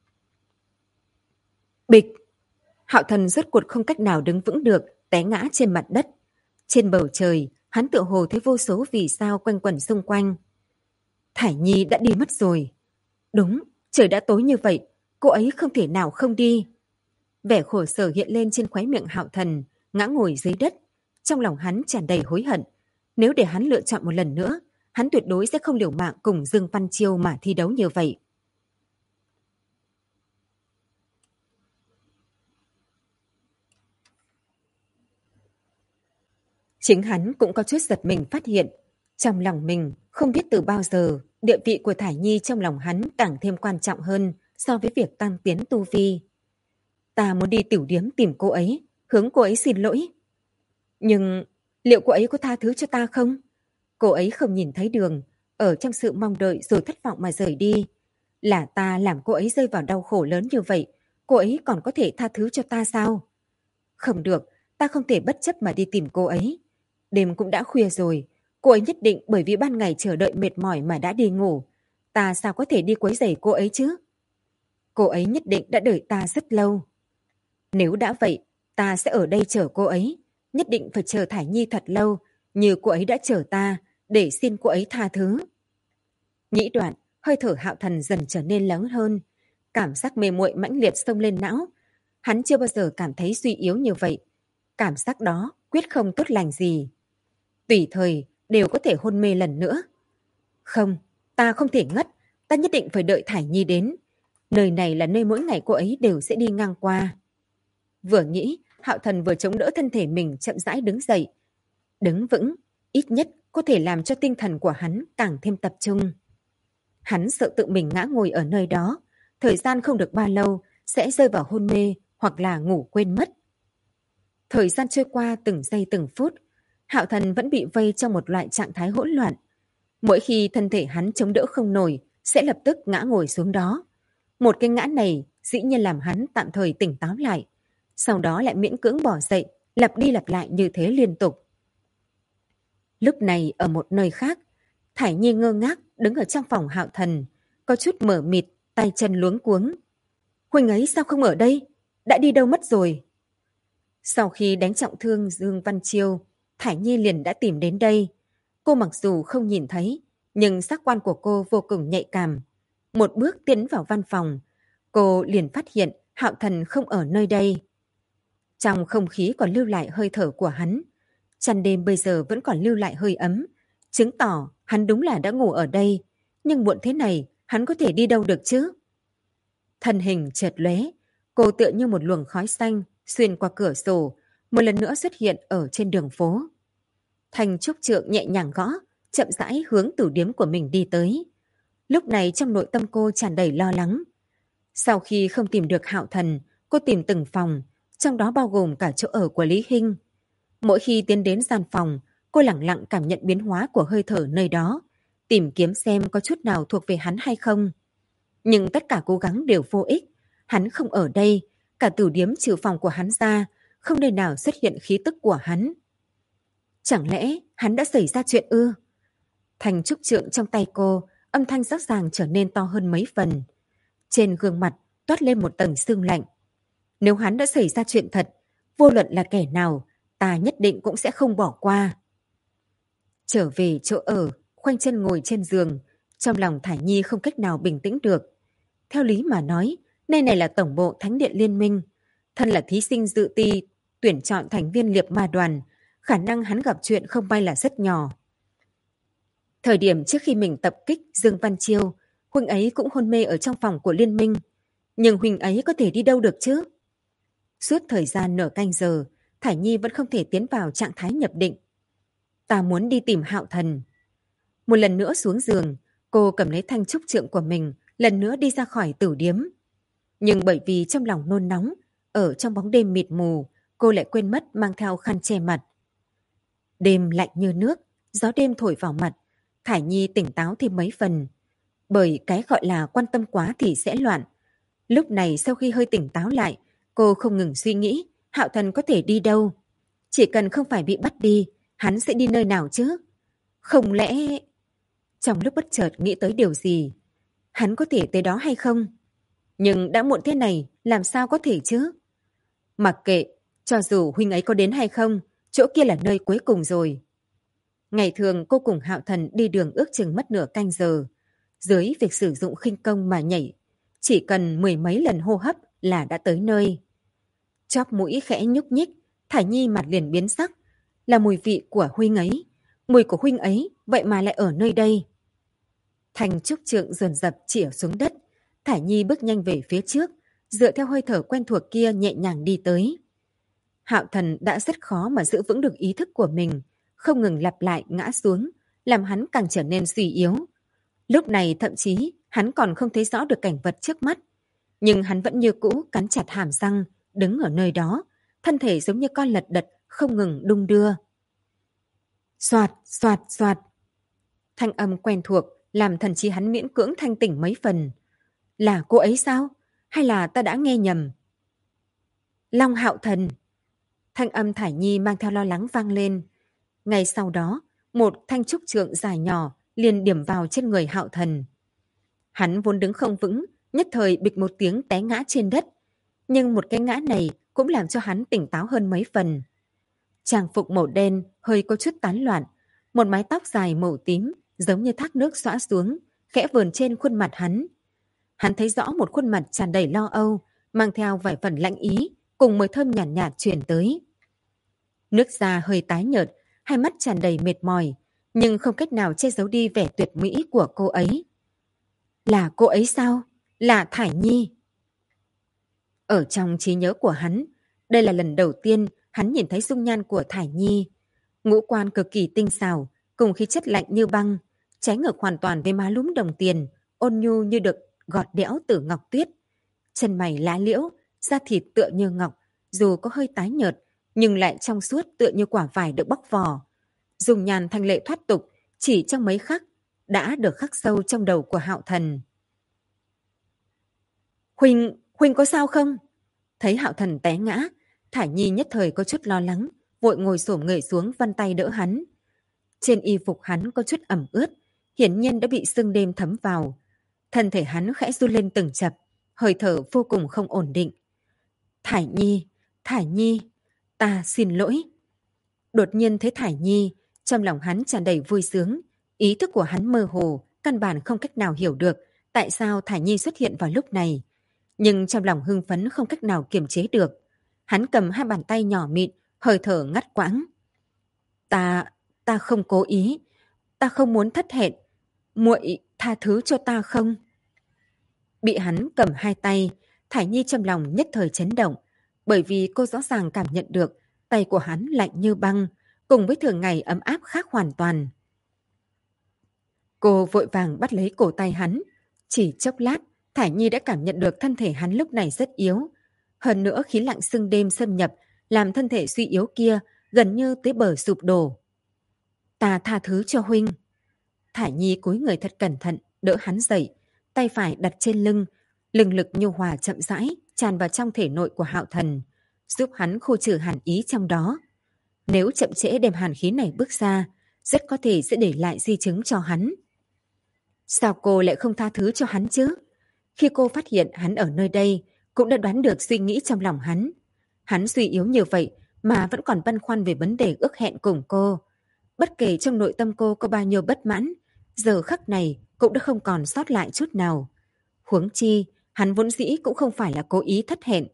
Bịch! Hạo Thần rốt cuộc không cách nào đứng vững được, té ngã trên mặt đất. Trên bầu trời, hắn tựa hồ thấy vô số vì sao quanh quẩn xung quanh. Thải Nhi đã đi mất rồi. Đúng, trời đã tối như vậy, cô ấy không thể nào không đi. Vẻ khổ sở hiện lên trên khóe miệng Hạo Thần, ngã ngồi dưới đất. Trong lòng hắn tràn đầy hối hận. Nếu để hắn lựa chọn một lần nữa, hắn tuyệt đối sẽ không liều mạng cùng Dương Văn Chiêu mà thi đấu như vậy. Chính hắn cũng có chút giật mình phát hiện, trong lòng mình không biết từ bao giờ địa vị của Thải Nhi trong lòng hắn càng thêm quan trọng hơn so với việc tăng tiến tu vi. Ta muốn đi tiểu điếm tìm cô ấy, hướng cô ấy xin lỗi. Nhưng liệu cô ấy có tha thứ cho ta không? Cô ấy không nhìn thấy đường, ở trong sự mong đợi rồi thất vọng mà rời đi. Là ta làm cô ấy rơi vào đau khổ lớn như vậy, cô ấy còn có thể tha thứ cho ta sao? Không được, ta không thể bất chấp mà đi tìm cô ấy. Đêm cũng đã khuya rồi, cô ấy nhất định bởi vì ban ngày chờ đợi mệt mỏi mà đã đi ngủ. Ta sao có thể đi quấy rầy cô ấy chứ? Cô ấy nhất định đã đợi ta rất lâu. Nếu đã vậy, ta sẽ ở đây chờ cô ấy. Nhất định phải chờ Thải Nhi thật lâu, như cô ấy đã chờ ta, để xin cô ấy tha thứ. Nghĩ đoạn, hơi thở Hạo Thần dần trở nên lớn hơn. Cảm giác mê muội mãnh liệt xông lên não. Hắn chưa bao giờ cảm thấy suy yếu như vậy. Cảm giác đó quyết không tốt lành gì. Tùy thời đều có thể hôn mê lần nữa. Không, ta không thể ngất. Ta nhất định phải đợi Thải Nhi đến. Nơi này là nơi mỗi ngày cô ấy đều sẽ đi ngang qua. Vừa nghĩ, Hạo Thần vừa chống đỡ thân thể mình chậm rãi đứng dậy. Đứng vững, ít nhất có thể làm cho tinh thần của hắn càng thêm tập trung. Hắn sợ tự mình ngã ngồi ở nơi đó, thời gian không được bao lâu sẽ rơi vào hôn mê hoặc là ngủ quên mất. Thời gian trôi qua từng giây từng phút, Hạo Thần vẫn bị vây trong một loại trạng thái hỗn loạn. Mỗi khi thân thể hắn chống đỡ không nổi, sẽ lập tức ngã ngồi xuống đó. Một cái ngã này dĩ nhiên làm hắn tạm thời tỉnh táo lại, sau đó lại miễn cưỡng bỏ dậy, lặp đi lặp lại như thế liên tục. Lúc này ở một nơi khác, Thải Nhi ngơ ngác đứng ở trong phòng Hạo Thần, có chút mờ mịt, tay chân luống cuống. Huynh ấy sao không ở đây? Đã đi đâu mất rồi? Sau khi đánh trọng thương Dương Văn Chiêu, Thải Nhi liền đã tìm đến đây. Cô mặc dù không nhìn thấy, nhưng giác quan của cô vô cùng nhạy cảm. Một bước tiến vào văn phòng, cô liền phát hiện Hạo Thần không ở nơi đây. Trong không khí còn lưu lại hơi thở của hắn. Chăn đêm bây giờ vẫn còn lưu lại hơi ấm, chứng tỏ hắn đúng là đã ngủ ở đây. Nhưng muộn thế này, hắn có thể đi đâu được chứ? Thân hình chợt lóe, cô tựa như một luồng khói xanh xuyên qua cửa sổ, một lần nữa xuất hiện ở trên đường phố. Thanh trúc trượng nhẹ nhàng gõ, chậm rãi hướng tử điếm của mình đi tới. Lúc này trong nội tâm cô tràn đầy lo lắng. Sau khi không tìm được Hạo Thần, cô tìm từng phòng, trong đó bao gồm cả chỗ ở của Lý Hinh. Mỗi khi tiến đến gian phòng, cô lẳng lặng cảm nhận biến hóa của hơi thở nơi đó, tìm kiếm xem có chút nào thuộc về hắn hay không. Nhưng tất cả cố gắng đều vô ích. Hắn không ở đây, cả tử điếm trừ phòng của hắn ra, không nơi nào xuất hiện khí tức của hắn. Chẳng lẽ hắn đã xảy ra chuyện ư? Thanh trúc trượng trong tay cô, âm thanh rõ ràng trở nên to hơn mấy phần. Trên gương mặt toát lên một tầng sương lạnh. Nếu hắn đã xảy ra chuyện thật, vô luận là kẻ nào, ta nhất định cũng sẽ không bỏ qua. Trở về chỗ ở, khoanh chân ngồi trên giường, trong lòng Thải Nhi không cách nào bình tĩnh được. Theo lý mà nói, nơi này là tổng bộ Thánh điện Liên minh. Thân là thí sinh dự ti, tuyển chọn thành viên liệp ma đoàn, khả năng hắn gặp chuyện không may là rất nhỏ. Thời điểm trước khi mình tập kích Dương Văn Chiêu, huynh ấy cũng hôn mê ở trong phòng của Liên minh. Nhưng huynh ấy có thể đi đâu được chứ? Suốt thời gian nửa canh giờ, Thải Nhi vẫn không thể tiến vào trạng thái nhập định. Ta muốn đi tìm Hạo Thần. Một lần nữa xuống giường, cô cầm lấy thanh trúc trượng của mình, lần nữa đi ra khỏi tử điếm. Nhưng bởi vì trong lòng nôn nóng, ở trong bóng đêm mịt mù, cô lại quên mất mang theo khăn che mặt. Đêm lạnh như nước, gió đêm thổi vào mặt, Thải Nhi tỉnh táo thêm mấy phần. Bởi cái gọi là quan tâm quá thì sẽ loạn. Lúc này sau khi hơi tỉnh táo lại, cô không ngừng suy nghĩ Hạo Thần có thể đi đâu. Chỉ cần không phải bị bắt đi, hắn sẽ đi nơi nào chứ? Không lẽ... Trong lúc bất chợt nghĩ tới điều gì, hắn có thể tới đó hay không? Nhưng đã muộn thế này, làm sao có thể chứ? Mặc kệ, cho dù huynh ấy có đến hay không, chỗ kia là nơi cuối cùng rồi. Ngày thường cô cùng Hạo Thần đi đường ước chừng mất nửa canh giờ. Dưới việc sử dụng khinh công mà nhảy, chỉ cần mười mấy lần hô hấp là đã tới nơi. Chóp mũi khẽ nhúc nhích, Thải Nhi mặt liền biến sắc, là mùi vị của huynh ấy. Mùi của huynh ấy vậy mà lại ở nơi đây. Thanh trúc trượng dồn dập chĩa xuống đất. Thải Nhi bước nhanh về phía trước, dựa theo hơi thở quen thuộc kia nhẹ nhàng đi tới. Hạo Thần đã rất khó mà giữ vững được ý thức của mình, không ngừng lặp lại ngã xuống, làm hắn càng trở nên suy yếu. Lúc này thậm chí hắn còn không thấy rõ được cảnh vật trước mắt, nhưng hắn vẫn như cũ cắn chặt hàm răng, đứng ở nơi đó, thân thể giống như con lật đật không ngừng đung đưa. Xoạt, xoạt, xoạt. Thanh âm quen thuộc làm thần trí hắn miễn cưỡng thanh tỉnh mấy phần. Là cô ấy sao? Hay là ta đã nghe nhầm? Long Hạo Thần. Thanh âm Thải Nhi mang theo lo lắng vang lên. Ngay sau đó, một thanh trúc trượng dài nhỏ liền điểm vào trên người Hạo Thần. Hắn vốn đứng không vững, nhất thời bịch một tiếng té ngã trên đất. Nhưng một cái ngã này cũng làm cho hắn tỉnh táo hơn mấy phần. Trang phục màu đen hơi có chút tán loạn, một mái tóc dài màu tím giống như thác nước xõa xuống, khẽ vờn trên khuôn mặt hắn. Hắn thấy rõ một khuôn mặt tràn đầy lo âu, mang theo vài phần lạnh ý, cùng mùi thơm nhàn nhạt truyền tới. Nước da hơi tái nhợt, hai mắt tràn đầy mệt mỏi, nhưng không cách nào che giấu đi vẻ tuyệt mỹ của cô ấy. Là cô ấy sao? Là Thải Nhi. Ở trong trí nhớ của hắn, đây là lần đầu tiên hắn nhìn thấy dung nhan của Thải Nhi. Ngũ quan cực kỳ tinh xảo, cùng khí chất lạnh như băng, trái ngược hoàn toàn với má lúm đồng tiền, ôn nhu như được gọt đẽo từ ngọc tuyết. Chân mày lá liễu, da thịt tựa như ngọc, dù có hơi tái nhợt, nhưng lại trong suốt tựa như quả vải được bóc vỏ. Dùng nhàn thanh lệ thoát tục, chỉ trong mấy khắc, đã được khắc sâu trong đầu của Hạo Thần. Huynh có sao không? Thấy Hạo Thần té ngã, Thải Nhi nhất thời có chút lo lắng, vội ngồi xổm người xuống vân tay đỡ hắn. Trên y phục hắn có chút ẩm ướt, hiển nhiên đã bị sương đêm thấm vào. Thân thể hắn khẽ run lên từng chập, hơi thở vô cùng không ổn định. Thải Nhi, ta xin lỗi. Đột nhiên thấy Thải Nhi, trong lòng hắn tràn đầy vui sướng, ý thức của hắn mơ hồ, căn bản không cách nào hiểu được tại sao Thải Nhi xuất hiện vào lúc này. Nhưng trong lòng hưng phấn không cách nào kiềm chế được. Hắn cầm hai bàn tay nhỏ mịn, hơi thở ngắt quãng. Ta không cố ý, ta không muốn thất hẹn, muội tha thứ cho ta không? Bị hắn cầm hai tay, Thải Nhi trong lòng nhất thời chấn động, bởi vì cô rõ ràng cảm nhận được tay của hắn lạnh như băng, cùng với thường ngày ấm áp khác hoàn toàn. Cô vội vàng bắt lấy cổ tay hắn, chỉ chốc lát, Thải Nhi đã cảm nhận được thân thể hắn lúc này rất yếu. Hơn nữa khí lạnh sương đêm xâm nhập, làm thân thể suy yếu kia gần như tới bờ sụp đổ. Ta tha thứ cho huynh. Thải Nhi cúi người thật cẩn thận, đỡ hắn dậy, tay phải đặt trên lưng, lưng lực nhu hòa chậm rãi tràn vào trong thể nội của Hạo Thần, giúp hắn khô trừ hàn ý trong đó. Nếu chậm trễ đem hàn khí này bước ra, rất có thể sẽ để lại di chứng cho hắn. Sao cô lại không tha thứ cho hắn chứ? Khi cô phát hiện hắn ở nơi đây, cũng đã đoán được suy nghĩ trong lòng hắn. Hắn suy yếu như vậy mà vẫn còn băn khoăn về vấn đề ước hẹn cùng cô. Bất kể trong nội tâm cô có bao nhiêu bất mãn, giờ khắc này cũng đã không còn sót lại chút nào. Huống chi, hắn vốn dĩ cũng không phải là cố ý thất hẹn.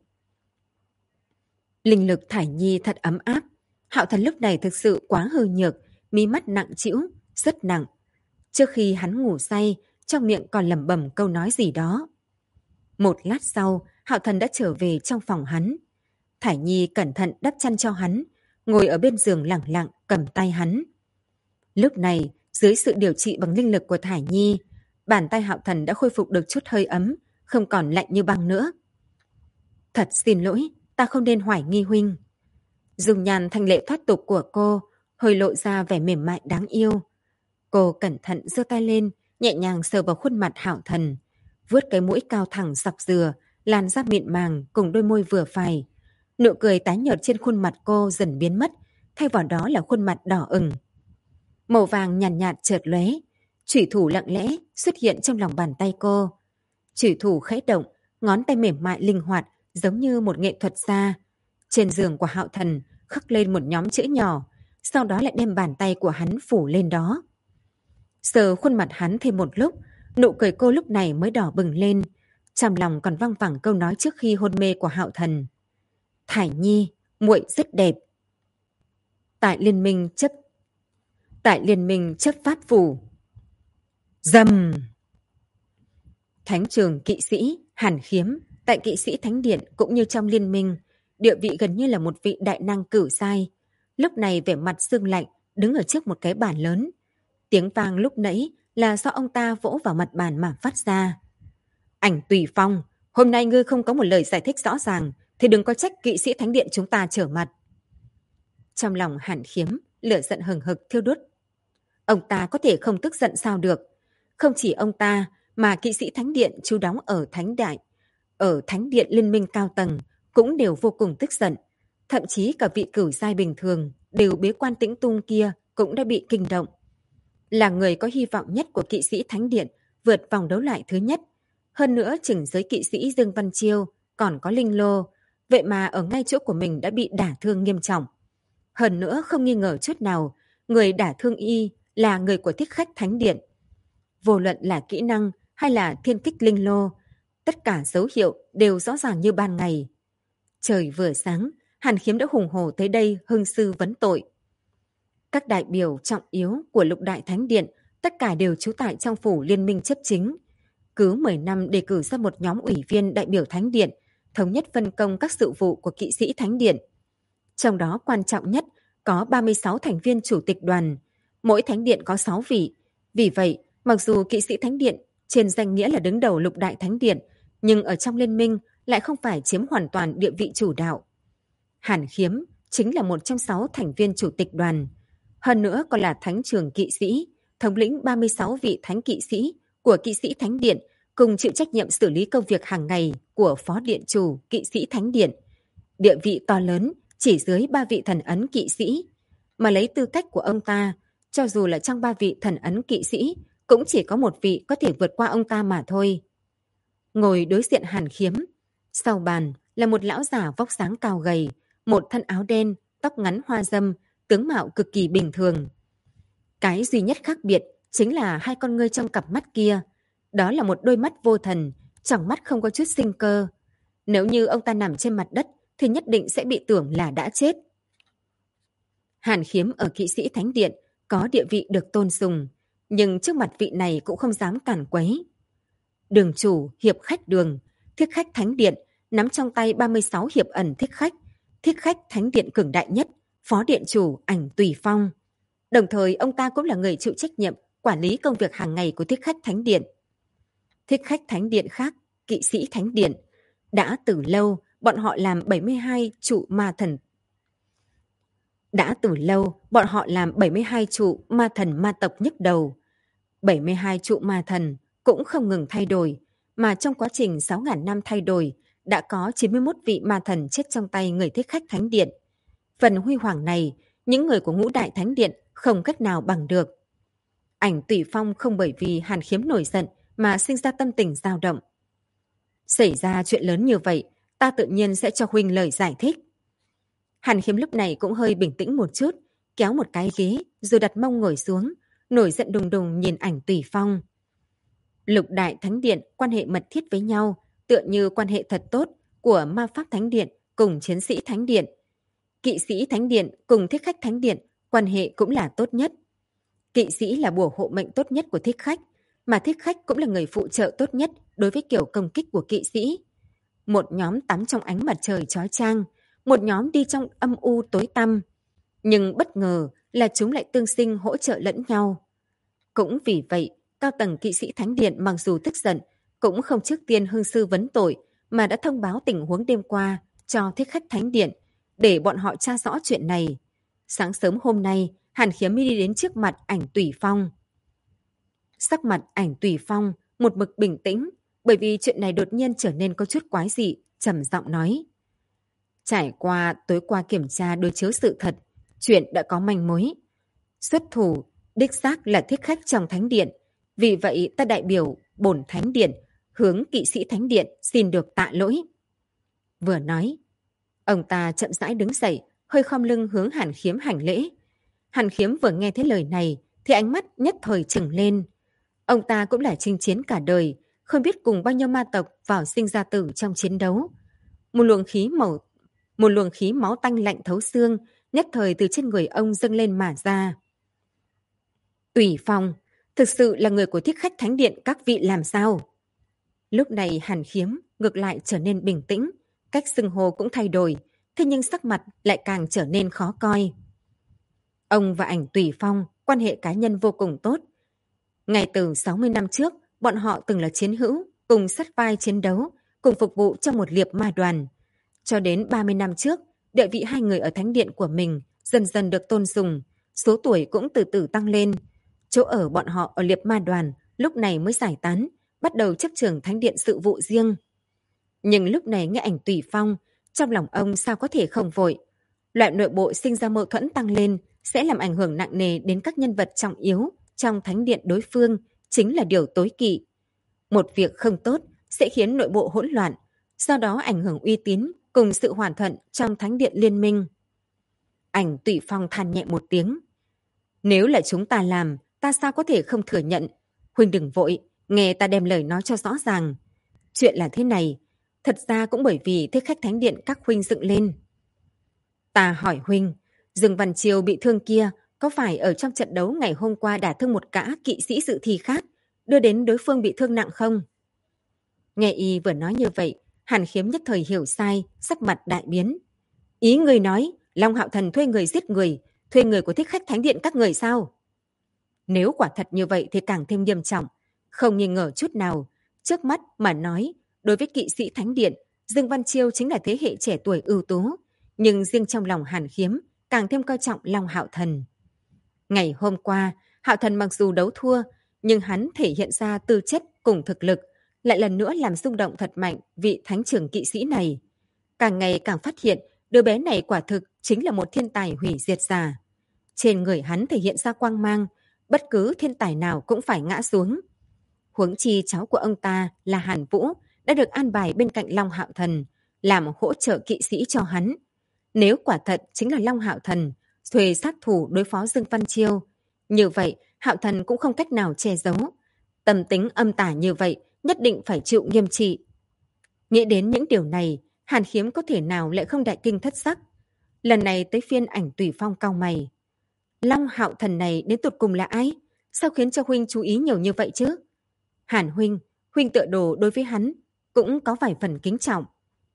Linh lực Thải Nhi thật ấm áp. Hạo Thần lúc này thực sự quá hư nhược, mí mắt nặng trĩu, rất nặng. Trước khi hắn ngủ say, trong miệng còn lẩm bẩm câu nói gì đó. Một lát sau, Hạo Thần đã trở về trong phòng hắn. Thải Nhi cẩn thận đắp chăn cho hắn, ngồi ở bên giường lặng lặng cầm tay hắn. Lúc này, dưới sự điều trị bằng linh lực của Thải Nhi, bàn tay Hạo Thần đã khôi phục được chút hơi ấm, không còn lạnh như băng nữa. Thật xin lỗi, ta không nên hoài nghi huynh. Dùng nhàn thanh lệ thoát tục của cô, hơi lộ ra vẻ mềm mại đáng yêu. Cô cẩn thận giơ tay lên, nhẹ nhàng sờ vào khuôn mặt Hạo Thần, vuốt cái mũi cao thẳng sọc dừa, làn da mịn màng cùng đôi môi vừa phải. Nụ cười tái nhợt trên khuôn mặt cô dần biến mất, thay vào đó là khuôn mặt đỏ ửng. Màu vàng nhàn nhạt chợt lóe, chủy thủ lặng lẽ xuất hiện trong lòng bàn tay cô. Chủy thủ khẽ động, ngón tay mềm mại linh hoạt giống như một nghệ thuật gia. Trên giường của Hạo Thần khắc lên một nhóm chữ nhỏ, sau đó lại đem bàn tay của hắn phủ lên đó. Sờ khuôn mặt hắn thêm một lúc, nụ cười cô lúc này mới đỏ bừng lên, trong lòng còn văng vẳng câu nói trước khi hôn mê của Hạo Thần. Thải Nhi, muội rất đẹp. Tại liên minh tại Liên minh chấp pháp phủ. Rầm! Thánh trường kỵ sĩ Hàn Khiếm tại kỵ sĩ thánh điện cũng như trong liên minh, địa vị gần như là một vị đại năng cửu giai. Lúc này vẻ mặt sương lạnh, đứng ở trước một cái bàn lớn. Tiếng vang lúc nãy là do ông ta vỗ vào mặt bàn mà phát ra. Ảnh Tùy Phong, hôm nay ngươi không có một lời giải thích rõ ràng, thì đừng có trách kỵ sĩ thánh điện chúng ta trở mặt. Trong lòng Hàn Khiếm, lửa giận hừng hực thiêu đốt. Ông ta có thể không tức giận sao được. Không chỉ ông ta, mà kỵ sĩ thánh điện trú đóng ở thánh điện liên minh cao tầng cũng đều vô cùng tức giận. Thậm chí cả vị cửu giai bình thường đều bế quan tĩnh tung kia cũng đã bị kinh động. Là người có hy vọng nhất của kỵ sĩ thánh điện vượt vòng đấu loại thứ nhất. Hơn nữa chừng giới kỵ sĩ Dương Văn Chiêu còn có Linh Lô, vậy mà ở ngay chỗ của mình đã bị đả thương nghiêm trọng. Hơn nữa không nghi ngờ chút nào, người đả thương y là người của thích khách thánh điện. Vô luận là kỹ năng hay là thiên kích linh lô, tất cả dấu hiệu đều rõ ràng như ban ngày. Trời vừa sáng, Hàn Khiếm đã hùng hổ tới đây hưng sư vấn tội. Các đại biểu trọng yếu của Lục Đại Thánh Điện tất cả đều trú tại trong phủ liên minh chấp chính. Cứ 10 năm đề cử ra một nhóm ủy viên đại biểu Thánh Điện, thống nhất phân công các sự vụ của kỵ sĩ Thánh Điện. Trong đó quan trọng nhất có 36 thành viên chủ tịch đoàn, mỗi thánh điện có 6 vị. Vì vậy, mặc dù kỵ sĩ thánh điện trên danh nghĩa là đứng đầu Lục Đại Thánh Điện, nhưng ở trong liên minh lại không phải chiếm hoàn toàn địa vị chủ đạo. Hàn Khiếm chính là một trong 6 thành viên chủ tịch đoàn. Hơn nữa còn là thánh trường kỵ sĩ, thống lĩnh 36 vị thánh kỵ sĩ của kỵ sĩ thánh điện, cùng chịu trách nhiệm xử lý công việc hàng ngày của phó điện chủ kỵ sĩ thánh điện. Địa vị to lớn, chỉ dưới 3 vị thần ấn kỵ sĩ. Mà lấy tư cách của ông ta, cho dù là trong 3 vị thần ấn kỵ sĩ, cũng chỉ có một vị có thể vượt qua ông ta mà thôi. Ngồi đối diện Hàn Khiếm, sau bàn là một lão già vóc dáng cao gầy, một thân áo đen, tóc ngắn hoa râm, tướng mạo cực kỳ bình thường. Cái duy nhất khác biệt chính là hai con ngươi trong cặp mắt kia. Đó là một đôi mắt vô thần, trong mắt không có chút sinh cơ. Nếu như ông ta nằm trên mặt đất thì nhất định sẽ bị tưởng là đã chết. Hàn Khiếm ở kỵ sĩ thánh điện có địa vị được tôn sùng, nhưng trước mặt vị này cũng không dám cản quấy. Đường chủ hiệp khách đường, thiết khách thánh điện nắm trong tay 36 hiệp ẩn thiết khách thánh điện cường đại nhất, phó điện chủ Ảnh Tùy Phong. Đồng thời ông ta cũng là người chịu trách nhiệm quản lý công việc hàng ngày của thiết khách thánh điện. Thiết khách thánh điện khác, kỵ sĩ thánh điện, đã từ lâu bọn họ làm 72 trụ ma thần. Đã từ lâu bọn họ làm 72 trụ ma thần ma tộc nhức đầu. 72 trụ ma thần cũng không ngừng thay đổi, mà trong quá trình 6.000 năm thay đổi, đã có 91 vị ma thần chết trong tay người thích khách thánh điện. Phần huy hoàng này, những người của ngũ đại thánh điện không cách nào bằng được. Ảnh Tùy Phong không bởi vì Hàn Khiếm nổi giận mà sinh ra tâm tình dao động. Xảy ra chuyện lớn như vậy, ta tự nhiên sẽ cho huynh lời giải thích. Hàn Khiếm lúc này cũng hơi bình tĩnh một chút, kéo một cái ghế rồi đặt mông ngồi xuống, nổi giận đùng đùng nhìn Ảnh Tùy Phong. Lục Đại Thánh Điện quan hệ mật thiết với nhau, tựa như quan hệ thật tốt của Ma Pháp Thánh Điện cùng Chiến sĩ Thánh Điện. Kỵ sĩ Thánh Điện cùng Thiết khách Thánh Điện quan hệ cũng là tốt nhất. Kỵ sĩ là bùa hộ mệnh tốt nhất của Thiết khách, mà Thiết khách cũng là người phụ trợ tốt nhất đối với kiểu công kích của kỵ sĩ. Một nhóm tắm trong ánh mặt trời chói chang, một nhóm đi trong âm u tối tăm. Nhưng bất ngờ là chúng lại tương sinh hỗ trợ lẫn nhau. Cũng vì vậy, cao tầng kỵ sĩ Thánh Điện mặc dù tức giận, cũng không trước tiên hưng sư vấn tội, mà đã thông báo tình huống đêm qua cho Thiết khách Thánh Điện, để bọn họ tra rõ chuyện này. Sáng sớm hôm nay, Hàn Khiếm đi đến trước mặt Ảnh Tùy Phong. Sắc mặt Ảnh Tùy Phong một mực bình tĩnh, bởi vì chuyện này đột nhiên trở nên có chút quái dị, trầm giọng nói. Trải qua tối qua kiểm tra đối chiếu sự thật, chuyện đã có manh mối. Xuất thủ đích xác là thiết khách trong Thánh Điện, vì vậy ta đại biểu bổn Thánh Điện hướng kỵ sĩ Thánh Điện xin được tạ lỗi. Vừa nói, ông ta chậm rãi đứng dậy, hơi khom lưng hướng Hàn Khiếm hành lễ. Hàn Khiếm vừa nghe thấy lời này thì ánh mắt nhất thời trừng lên. Ông ta cũng là chinh chiến cả đời, không biết cùng bao nhiêu ma tộc vào sinh ra tử trong chiến đấu. Một luồng khí máu tanh lạnh thấu xương nhất thời từ trên người ông dâng lên mà ra. Tùy Phong, thực sự là người của Thích Khách Thánh Điện các vị làm sao? Lúc này Hàn Khiếm ngược lại trở nên bình tĩnh, cách xưng hô cũng thay đổi, thế nhưng sắc mặt lại càng trở nên khó coi. Ông và ảnh Tùy Phong quan hệ cá nhân vô cùng tốt. Ngay từ 60 năm trước, bọn họ từng là chiến hữu, cùng sắt vai chiến đấu, cùng phục vụ trong một liệp ma đoàn. Cho đến 30 năm trước, địa vị hai người ở thánh điện của mình dần dần được tôn sùng, số tuổi cũng từ từ tăng lên. Chỗ ở bọn họ ở liệp ma đoàn lúc này mới giải tán, bắt đầu chấp trưởng thánh điện sự vụ riêng. Nhưng lúc này nghe ảnh Tùy Phong, trong lòng ông sao có thể không vội. Loại nội bộ sinh ra mâu thuẫn tăng lên sẽ làm ảnh hưởng nặng nề đến các nhân vật trọng yếu trong thánh điện đối phương, chính là điều tối kỵ. Một việc không tốt sẽ khiến nội bộ hỗn loạn, do đó ảnh hưởng uy tín cùng sự hòa thuận trong thánh điện liên minh. Ảnh Tùy Phong than nhẹ một tiếng. Nếu là chúng ta làm, ta sao có thể không thừa nhận? Huynh đừng vội, nghe ta đem lời nói cho rõ ràng. Chuyện là thế này, thật ra cũng bởi vì Thích Khách Thánh Điện các huynh dựng lên. Ta hỏi huynh, Dương Văn Chiêu bị thương kia có phải ở trong trận đấu ngày hôm qua đả thương một gã kỵ sĩ dự thi khác, đưa đến đối phương bị thương nặng không? Nghe y vừa nói như vậy, Hàn Khiếm nhất thời hiểu sai, sắc mặt đại biến. Ý người nói, Long Hạo Thần thuê người giết người, thuê người của Thích Khách Thánh Điện các người sao? Nếu quả thật như vậy thì càng thêm nghiêm trọng, không nghi ngờ chút nào. Trước mắt mà nói, đối với kỵ sĩ Thánh Điện, Dương Văn Chiêu chính là thế hệ trẻ tuổi ưu tú, nhưng riêng trong lòng Hàn Khiếm càng thêm coi trọng Long Hạo Thần. Ngày hôm qua, Hạo Thần mặc dù đấu thua, nhưng hắn thể hiện ra tư chất cùng thực lực, lại lần nữa làm rung động thật mạnh vị thánh trưởng kỵ sĩ này. Càng ngày càng phát hiện, đứa bé này quả thực chính là một thiên tài hủy diệt giả. Trên người hắn thể hiện ra quang mang, bất cứ thiên tài nào cũng phải ngã xuống. Huống chi cháu của ông ta là Hàn Vũ đã được an bài bên cạnh Long Hạo Thần, làm hỗ trợ kỵ sĩ cho hắn. Nếu quả thật chính là Long Hạo Thần thuê sát thủ đối phó Dương Văn Chiêu, như vậy Hạo Thần cũng không cách nào che giấu. Tâm tính âm tả như vậy nhất định phải chịu nghiêm trị. Nghĩ đến những điều này, Hàn Khiếm có thể nào lại không đại kinh thất sắc. Lần này tới phiên ảnh Tùy Phong cau mày. Long Hạo Thần này đến tụt cùng là ai? Sao khiến cho huynh chú ý nhiều như vậy chứ? Hàn huynh, huynh tựa đồ đối với hắn cũng có vài phần kính trọng.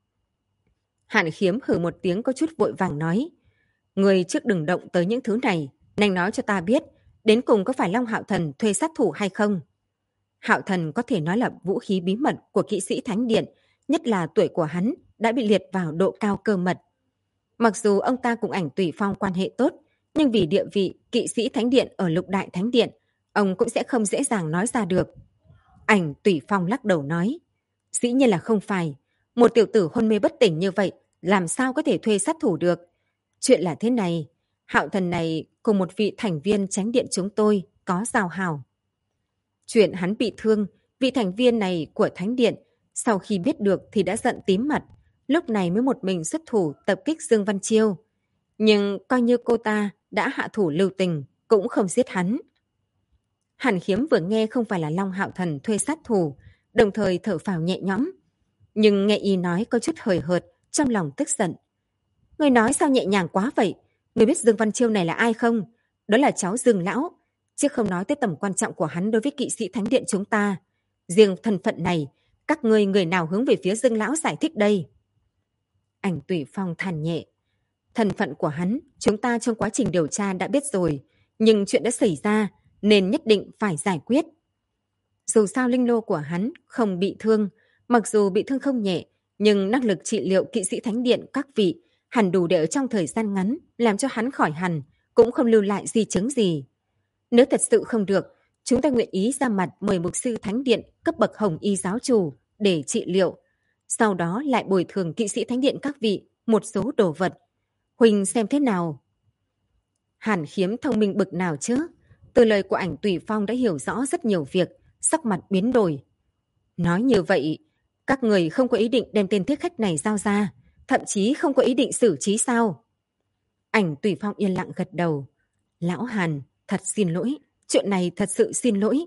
Hàn Khiếm hừ một tiếng có chút vội vàng nói. Người trước đừng động tới những thứ này, nhanh nói cho ta biết, đến cùng có phải Long Hạo Thần thuê sát thủ hay không? Hạo Thần có thể nói là vũ khí bí mật của kỵ sĩ Thánh Điện, nhất là tuổi của hắn đã bị liệt vào độ cao cơ mật. Mặc dù ông ta cùng ảnh Tùy Phong quan hệ tốt, nhưng vì địa vị kỵ sĩ Thánh Điện ở Lục Đại Thánh Điện, ông cũng sẽ không dễ dàng nói ra được. Ảnh Tùy Phong lắc đầu nói, dĩ nhiên là không phải. Một tiểu tử hôn mê bất tỉnh như vậy, làm sao có thể thuê sát thủ được? Chuyện là thế này, Hạo Thần này cùng một vị thành viên Chánh Điện chúng tôi có giao hảo. Chuyện hắn bị thương, vị thành viên này của Thánh Điện, sau khi biết được thì đã giận tím mặt, lúc này mới một mình xuất thủ tập kích Dương Văn Chiêu. Nhưng coi như cô ta đã hạ thủ lưu tình, cũng không giết hắn. Hàn Khiếm vừa nghe không phải là Long Hạo Thần thuê sát thủ, đồng thời thở phào nhẹ nhõm. Nhưng nghe y nói có chút hời hợt, trong lòng tức giận. Người nói sao nhẹ nhàng quá vậy? Người biết Dương Văn Chiêu này là ai không? Đó là cháu Dương Lão. Chứ không nói tới tầm quan trọng của hắn đối với kỵ sĩ Thánh Điện chúng ta. Riêng thân phận này, các ngươi người nào hướng về phía Dương Lão giải thích đây? Ảnh Tùy Phong than nhẹ. Thân phận của hắn, chúng ta trong quá trình điều tra đã biết rồi. Nhưng chuyện đã xảy ra, nên nhất định phải giải quyết. Dù sao linh lô của hắn không bị thương, mặc dù bị thương không nhẹ, nhưng năng lực trị liệu kỵ sĩ Thánh Điện các vị hẳn đủ để ở trong thời gian ngắn làm cho hắn khỏi hẳn, cũng không lưu lại di chứng gì. Nếu thật sự không được, chúng ta nguyện ý ra mặt mời mục sư Thánh Điện cấp bậc Hồng Y giáo chủ để trị liệu, sau đó lại bồi thường kỵ sĩ Thánh Điện các vị một số đồ vật. Huỳnh xem thế nào? Hàn Khiếm thông minh bực nào chứ? Từ lời của ảnh Tùy Phong đã hiểu rõ rất nhiều việc, sắc mặt biến đổi. Nói như vậy, các người không có ý định đem tên thiết khách này giao ra, thậm chí không có ý định xử trí sao? Ảnh Tùy Phong yên lặng gật đầu. Lão Hàn, thật xin lỗi, chuyện này thật sự xin lỗi.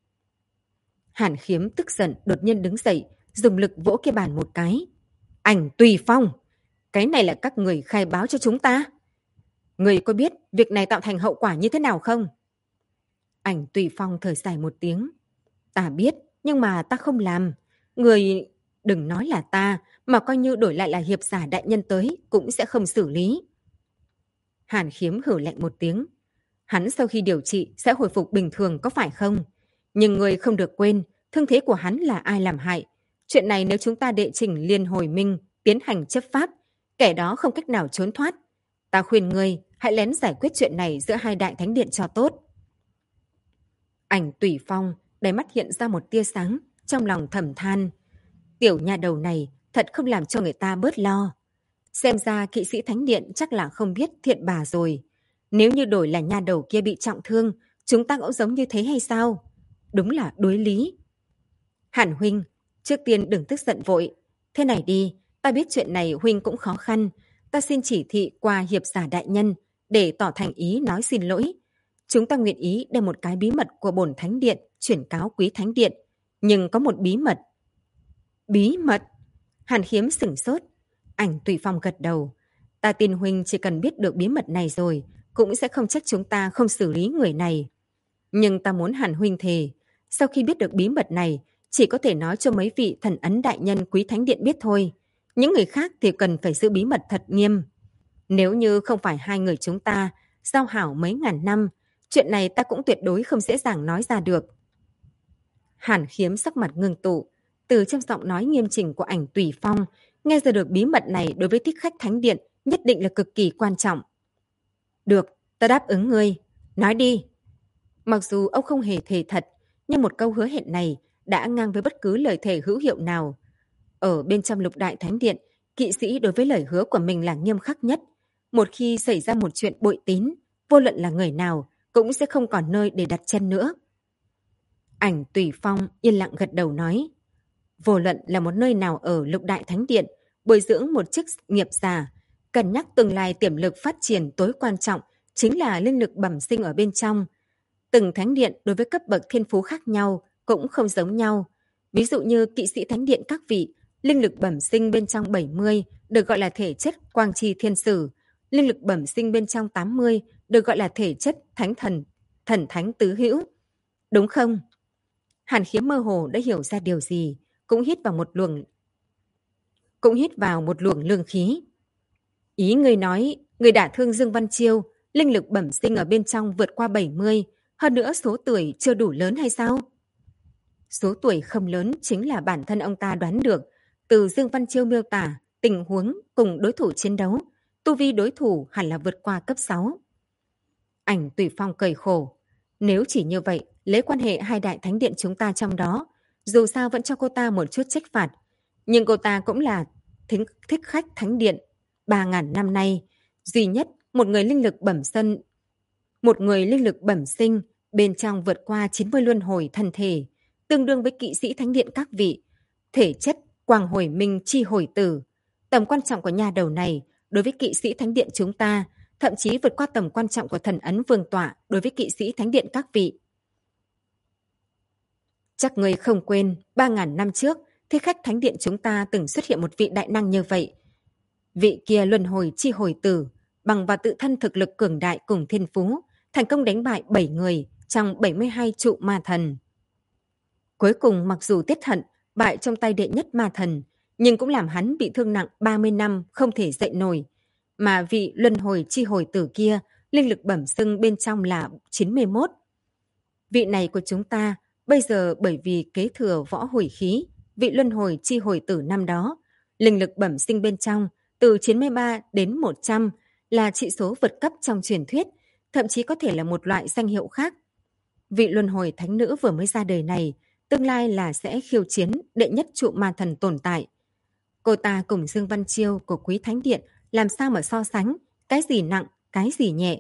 Hàn Khiếm tức giận đột nhiên đứng dậy, dùng lực vỗ cái bàn một cái. Ảnh Tùy Phong, cái này là các người khai báo cho chúng ta. Người có biết việc này tạo thành hậu quả như thế nào không? Ảnh Tùy Phong thở dài một tiếng. Ta biết, nhưng mà ta không làm. Người đừng nói là ta, mà coi như đổi lại là hiệp giả đại nhân tới cũng sẽ không xử lý. Hàn Khiếm hử lạnh một tiếng. Hắn sau khi điều trị sẽ hồi phục bình thường có phải không? Nhưng người không được quên, thương thế của hắn là ai làm hại. Chuyện này nếu chúng ta đệ trình Liên Hồi Minh tiến hành chấp pháp, kẻ đó không cách nào trốn thoát. Ta khuyên ngươi hãy lén giải quyết chuyện này giữa hai đại thánh điện cho tốt. Ảnh Tùy Phong, đáy mắt hiện ra một tia sáng, trong lòng thầm than. Tiểu nha đầu này thật không làm cho người ta bớt lo. Xem ra kỵ sĩ thánh điện chắc là không biết thiện bà rồi. Nếu như đổi là nha đầu kia bị trọng thương, chúng ta cũng giống như thế hay sao? Đúng là đối lý. Hàn huynh, trước tiên đừng tức giận vội. Thế này đi, ta biết chuyện này huynh cũng khó khăn. Ta xin chỉ thị qua hiệp giả đại nhân để tỏ thành ý nói xin lỗi. Chúng ta nguyện ý đem một cái bí mật của bổn thánh điện chuyển cáo quý thánh điện. Nhưng có một bí mật. Bí mật? Hàn Khiếm sửng sốt. Ảnh Tùy Phong gật đầu. Ta tin huynh chỉ cần biết được bí mật này rồi, cũng sẽ không trách chúng ta không xử lý người này. Nhưng ta muốn Hàn huynh thề, sau khi biết được bí mật này, chỉ có thể nói cho mấy vị thần ấn đại nhân quý thánh điện biết thôi. Những người khác thì cần phải giữ bí mật thật nghiêm. Nếu như không phải hai người chúng ta giao hảo mấy ngàn năm, chuyện này ta cũng tuyệt đối không dễ dàng nói ra được. Hàn Khiếm sắc mặt ngưng tụ, từ trong giọng nói nghiêm chỉnh của Ảnh Tùy Phong, nghe ra được bí mật này đối với thích khách thánh điện nhất định là cực kỳ quan trọng. Được, ta đáp ứng ngươi. Nói đi. Mặc dù ông không hề thề thật, nhưng một câu hứa hẹn này đã ngang với bất cứ lời thề hữu hiệu nào. Ở bên trong Lục Đại Thánh Điện, kỵ sĩ đối với lời hứa của mình là nghiêm khắc nhất. Một khi xảy ra một chuyện bội tín, vô luận là người nào cũng sẽ không còn nơi để đặt chân nữa. Ảnh Tùy Phong yên lặng gật đầu nói. Vô luận là một nơi nào ở Lục Đại Thánh Điện, bồi dưỡng một chức nghiệp giả, cân nhắc tương lai tiềm lực phát triển tối quan trọng chính là linh lực bẩm sinh ở bên trong. Từng thánh điện đối với cấp bậc thiên phú khác nhau cũng không giống nhau. Ví dụ như kỵ sĩ thánh điện các vị, linh lực bẩm sinh bên trong 70 được gọi là thể chất quang chi thiên sử, linh lực bẩm sinh bên trong 80 được gọi là thể chất thánh thần, thần thánh tứ hữu. Đúng không? Hàn Khiếm mơ hồ đã hiểu ra điều gì, cũng hít vào một luồng lương khí. Ý người nói, người đả thương Dương Văn Chiêu, linh lực bẩm sinh ở bên trong vượt qua 70, hơn nữa số tuổi chưa đủ lớn hay sao? Số tuổi không lớn chính là bản thân ông ta đoán được, từ Dương Văn Chiêu miêu tả tình huống cùng đối thủ chiến đấu, tu vi đối thủ hẳn là vượt qua cấp 6. Ảnh Tùy Phong cười khổ. Nếu chỉ như vậy, lấy quan hệ hai đại thánh điện chúng ta trong đó, dù sao vẫn cho cô ta một chút trách phạt. Nhưng cô ta cũng là thích khách thánh điện. 3.000 năm nay, duy nhất một người linh lực bẩm sinh bên trong vượt qua 90 luân hồi thân thể, tương đương với kỵ sĩ thánh điện các vị. Thể chất quang hồi minh chi hồi tử. Tầm quan trọng của nhà đầu này đối với kỵ sĩ thánh điện chúng ta thậm chí vượt qua tầm quan trọng của thần ấn vương tọa đối với kỵ sĩ thánh điện các vị. Chắc người không quên, 3.000 năm trước, thích khách thánh điện chúng ta từng xuất hiện một vị đại năng như vậy. Vị kia luân hồi chi hồi tử, bằng vào tự thân thực lực cường đại cùng thiên phú, thành công đánh bại 7 người trong 72 trụ ma thần. Cuối cùng mặc dù tiết hận, bại trong tay đệ nhất ma thần, nhưng cũng làm hắn bị thương nặng 30 năm không thể dậy nổi. Mà vị luân hồi chi hồi tử kia, linh lực bẩm sinh bên trong là 91. Vị này của chúng ta, bây giờ bởi vì kế thừa võ hủy khí, vị luân hồi chi hồi tử năm đó, linh lực bẩm sinh bên trong từ 93 đến 100 là trị số vượt cấp trong truyền thuyết, thậm chí có thể là một loại danh hiệu khác. Vị luân hồi thánh nữ vừa mới ra đời này, tương lai là sẽ khiêu chiến đệ nhất trụ ma thần tồn tại. Cô ta cùng Dương Văn Chiêu của quý thánh điện làm sao mà so sánh, cái gì nặng, cái gì nhẹ.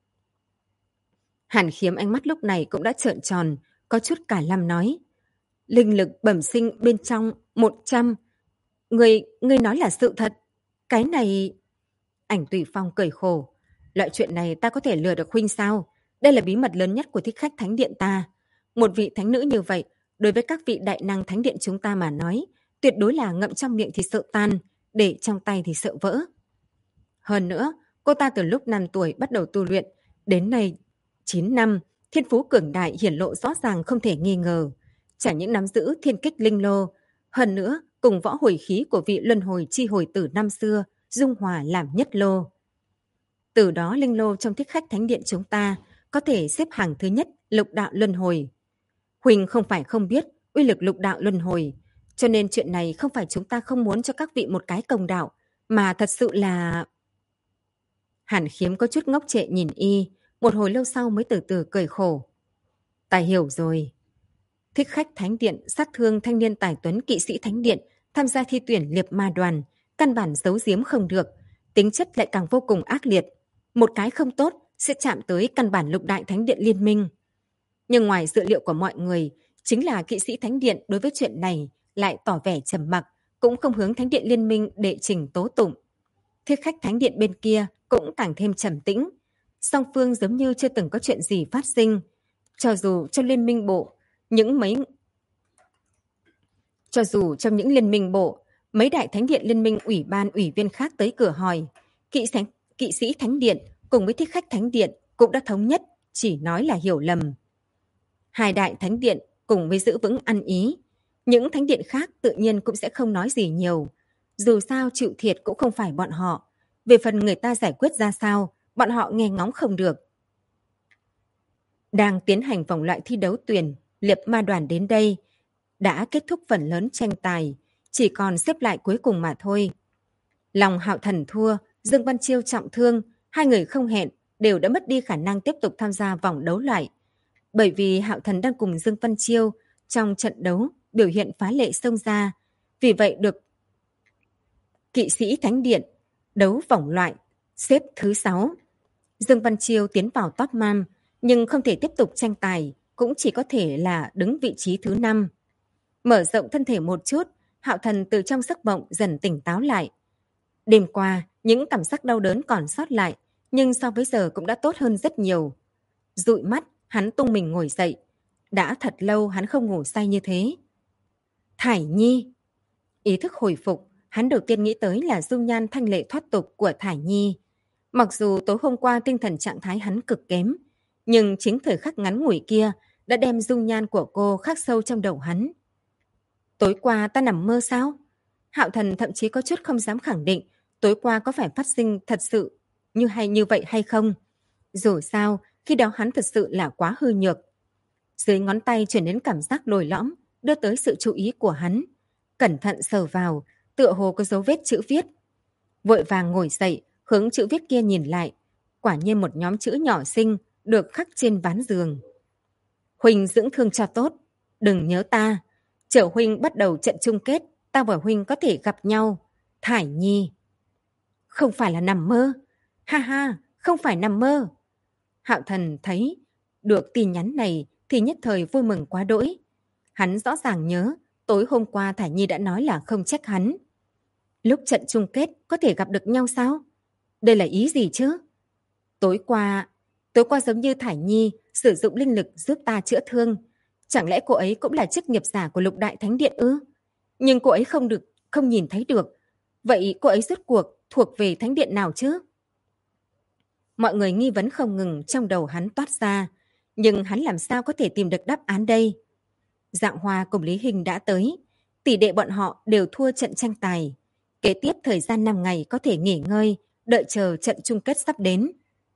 Hàn Khiếm ánh mắt lúc này cũng đã trợn tròn, có chút cả lăm nói. Linh lực bẩm sinh bên trong 100. Người nói là sự thật. Cái này... Ảnh Tùy Phong cười khổ. Loại chuyện này ta có thể lừa được huynh sao? Đây là bí mật lớn nhất của thích khách thánh điện ta. Một vị thánh nữ như vậy, đối với các vị đại năng thánh điện chúng ta mà nói, tuyệt đối là ngậm trong miệng thì sợ tan, để trong tay thì sợ vỡ. Hơn nữa, cô ta từ lúc 5 tuổi bắt đầu tu luyện, đến nay 9 năm Thiên phú cường đại hiển lộ rõ ràng không thể nghi ngờ. Chẳng những nắm giữ thiên kích linh lô, hơn nữa cùng võ hồi khí của vị luân hồi chi hồi tử năm xưa dung hòa làm nhất lô. Từ đó linh lô trong thích khách thánh điện chúng ta có thể xếp hàng thứ nhất lục đạo luân hồi. Huỳnh không phải không biết uy lực lục đạo luân hồi, cho nên chuyện này không phải chúng ta không muốn cho các vị một cái công đạo, mà thật sự là... Hàn Khiếm có chút ngốc trệ nhìn y, một hồi lâu sau mới từ từ cười khổ. Ta hiểu rồi. Thích khách thánh điện sát thương thanh niên tài tuấn kỵ sĩ thánh điện tham gia thi tuyển liệp ma đoàn, căn bản giấu giếm không được, tính chất lại càng vô cùng ác liệt. Một cái không tốt sẽ chạm tới căn bản lục đại thánh điện liên minh. Nhưng ngoài dự liệu của mọi người, chính là kỵ sĩ thánh điện đối với chuyện này lại tỏ vẻ trầm mặc, cũng không hướng thánh điện liên minh đệ trình tố tụng. Thích khách thánh điện bên kia cũng càng thêm trầm tĩnh. Song phương giống như chưa từng có chuyện gì phát sinh. Cho dù trong liên minh bộ, trong những liên minh bộ, mấy đại thánh điện liên minh ủy ban ủy viên khác tới cửa hỏi, kỵ sĩ thánh điện cùng với thích khách thánh điện cũng đã thống nhất, chỉ nói là hiểu lầm. Hai đại thánh điện cùng với giữ vững ăn ý. Những thánh điện khác tự nhiên cũng sẽ không nói gì nhiều. Dù sao chịu thiệt cũng không phải bọn họ. Về phần người ta giải quyết ra sao, bọn họ nghe ngóng không được. Đang tiến hành vòng loại thi đấu tuyển, liệp ma đoàn đến đây. Đã kết thúc phần lớn tranh tài, chỉ còn xếp lại cuối cùng mà thôi. Lòng Hạo Thần thua, Dương Văn Chiêu trọng thương, hai người không hẹn, đều đã mất đi khả năng tiếp tục tham gia vòng đấu loại. Bởi vì Hạo Thần đang cùng Dương Văn Chiêu trong trận đấu biểu hiện phá lệ xông ra, vì vậy được kỵ sĩ thánh điện đấu vòng loại xếp thứ 6. Dương Văn Chiêu tiến vào top 5, nhưng không thể tiếp tục tranh tài, cũng chỉ có thể là đứng vị trí thứ 5. Mở rộng thân thể một chút, Hạo Thần từ trong giấc mộng dần tỉnh táo lại. Đêm qua, những cảm giác đau đớn còn sót lại, nhưng so với giờ cũng đã tốt hơn rất nhiều. Dụi mắt, hắn tung mình ngồi dậy. Đã thật lâu hắn không ngủ say như thế. Thải Nhi. Ý thức hồi phục, hắn đầu tiên nghĩ tới là dung nhan thanh lệ thoát tục của Thải Nhi. Mặc dù tối hôm qua tinh thần trạng thái hắn cực kém, nhưng chính thời khắc ngắn ngủi kia đã đem dung nhan của cô khắc sâu trong đầu hắn. Tối qua ta nằm mơ sao? Hạo Thần thậm chí có chút không dám khẳng định tối qua có phải phát sinh thật sự như vậy hay không. Dù sao, khi đó hắn thật sự là quá hư nhược. Dưới ngón tay chuyển đến cảm giác lồi lõm, đưa tới sự chú ý của hắn. Cẩn thận sờ vào, tựa hồ có dấu vết chữ viết. Vội vàng ngồi dậy, hướng chữ viết kia nhìn lại. Quả nhiên một nhóm chữ nhỏ xinh được khắc trên ván giường. Huynh dưỡng thương cho tốt, đừng nhớ ta. Chờ Huynh bắt đầu trận chung kết, ta và Huynh có thể gặp nhau. Thải Nhi. Không phải là nằm mơ. Ha ha, không phải nằm mơ. Hạo Thần thấy được tin nhắn này thì nhất thời vui mừng quá đỗi. Hắn rõ ràng nhớ tối hôm qua Thải Nhi đã nói là không trách hắn. Lúc trận chung kết có thể gặp được nhau sao? Đây là ý gì chứ? Tối qua giống như Thải Nhi sử dụng linh lực giúp ta chữa thương. Chẳng lẽ cô ấy cũng là chức nghiệp giả của Lục Đại Thánh Điện ư? Nhưng cô ấy không nhìn thấy được. Vậy cô ấy rốt cuộc thuộc về thánh điện nào chứ? Mọi người nghi vấn không ngừng trong đầu hắn toát ra. Nhưng hắn làm sao có thể tìm được đáp án đây? Dạng Hoa cùng Lý Hình đã tới. Tỷ đệ bọn họ đều thua trận tranh tài. Kế tiếp thời gian 5 ngày có thể nghỉ ngơi, đợi chờ trận chung kết sắp đến.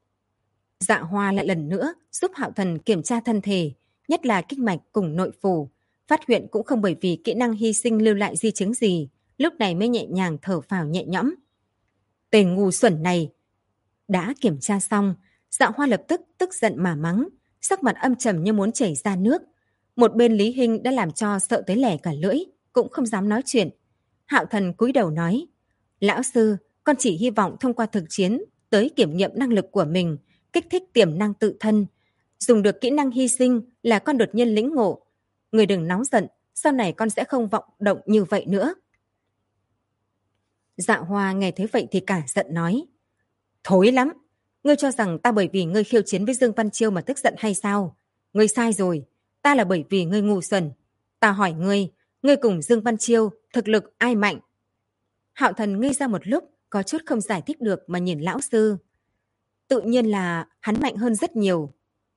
Dạ Hoa lại lần nữa giúp Hạo Thần kiểm tra thân thể, nhất là kinh mạch cùng nội phủ. Phát hiện cũng không bởi vì kỹ năng hy sinh lưu lại di chứng gì, lúc này mới nhẹ nhàng thở phào nhẹ nhõm. Tên ngu xuẩn này! Đã kiểm tra xong, Dạ Hoa lập tức tức giận mà mắng, sắc mặt âm trầm như muốn chảy ra nước. Một bên Lý Hinh đã làm cho sợ tới lẻ cả lưỡi, cũng không dám nói chuyện. Hạo Thần cúi đầu nói, lão sư, con chỉ hy vọng thông qua thực chiến tới kiểm nghiệm năng lực của mình, kích thích tiềm năng tự thân. Dùng được kỹ năng hy sinh là con đột nhiên lĩnh ngộ. Người đừng nóng giận, sau này con sẽ không vọng động như vậy nữa. Dạ Hoa nghe thấy vậy thì cả giận nói, thối lắm, ngươi cho rằng ta bởi vì ngươi khiêu chiến với Dương Văn Chiêu mà tức giận hay sao? Ngươi sai rồi, ta là bởi vì ngươi ngu xuẩn. Ta hỏi ngươi cùng Dương Văn Chiêu thực lực ai mạnh? Hạo Thần ngây ra một lúc, có chút không giải thích được mà nhìn lão sư. Tự nhiên là hắn mạnh hơn rất nhiều.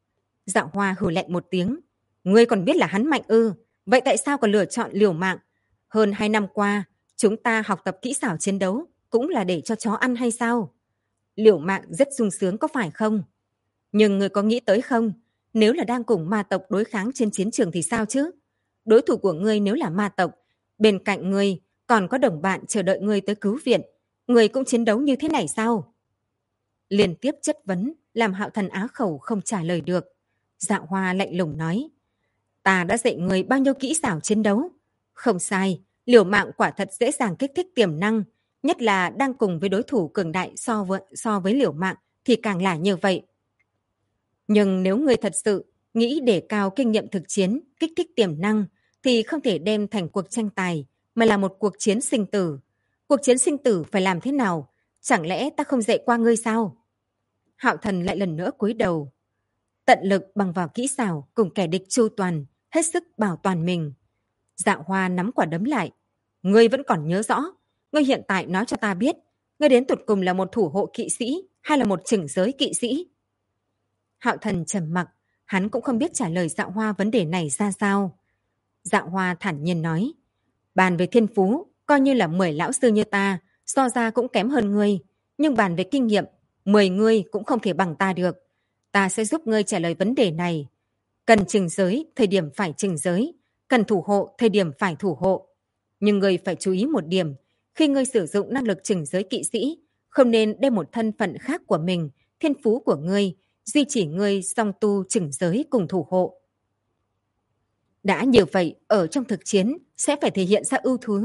Dạ Hoa hừ lạnh một tiếng. Ngươi còn biết là hắn mạnh ư? Vậy tại sao còn lựa chọn liều mạng? Hơn 2 năm qua, chúng ta học tập kỹ xảo chiến đấu cũng là để cho chó ăn hay sao? Liều mạng rất sung sướng có phải không? Nhưng ngươi có nghĩ tới không? Nếu là đang cùng ma tộc đối kháng trên chiến trường thì sao chứ? Đối thủ của ngươi nếu là ma tộc, bên cạnh ngươi còn có đồng bạn chờ đợi ngươi tới cứu viện. Ngươi cũng chiến đấu như thế này sao? Liên tiếp chất vấn làm Hạo Thần á khẩu không trả lời được. Dạ Hoa lạnh lùng nói. Ta đã dạy ngươi bao nhiêu kỹ xảo chiến đấu. Không sai, liều mạng quả thật dễ dàng kích thích tiềm năng. Nhất là đang cùng với đối thủ cường đại so với liều mạng thì càng là như vậy. Nhưng nếu ngươi thật sự nghĩ để cao kinh nghiệm thực chiến, kích thích tiềm năng, thì không thể đem thành cuộc tranh tài, mà là một cuộc chiến sinh tử. Cuộc chiến sinh tử phải làm thế nào? Chẳng lẽ ta không dạy qua ngươi sao? Hạo Thần lại lần nữa cúi đầu. Tận lực bằng vào kỹ xảo cùng kẻ địch chu toàn, hết sức bảo toàn mình. Dạ Hoa nắm quả đấm lại. Ngươi vẫn còn nhớ rõ. Ngươi hiện tại nói cho ta biết, ngươi đến tột cùng là một thủ hộ kỵ sĩ hay là một chỉnh giới kỵ sĩ? Hạo Thần trầm mặc, hắn cũng không biết trả lời Dạ Hoa vấn đề này ra sao. Dạ Hoa thản nhiên nói, bàn về thiên phú, coi như là 10 lão sư như ta, so ra cũng kém hơn ngươi. Nhưng bàn về kinh nghiệm, 10 ngươi cũng không thể bằng ta được. Ta sẽ giúp ngươi trả lời vấn đề này. Cần chỉnh giới, thời điểm phải chỉnh giới. Cần thủ hộ, thời điểm phải thủ hộ. Nhưng ngươi phải chú ý một điểm. Khi ngươi sử dụng năng lực chỉnh giới kỵ sĩ, không nên đem một thân phận khác của mình, thiên phú của ngươi, duy chỉ ngươi song tu chỉnh giới cùng thủ hộ. Đã như vậy, ở trong thực chiến sẽ phải thể hiện ra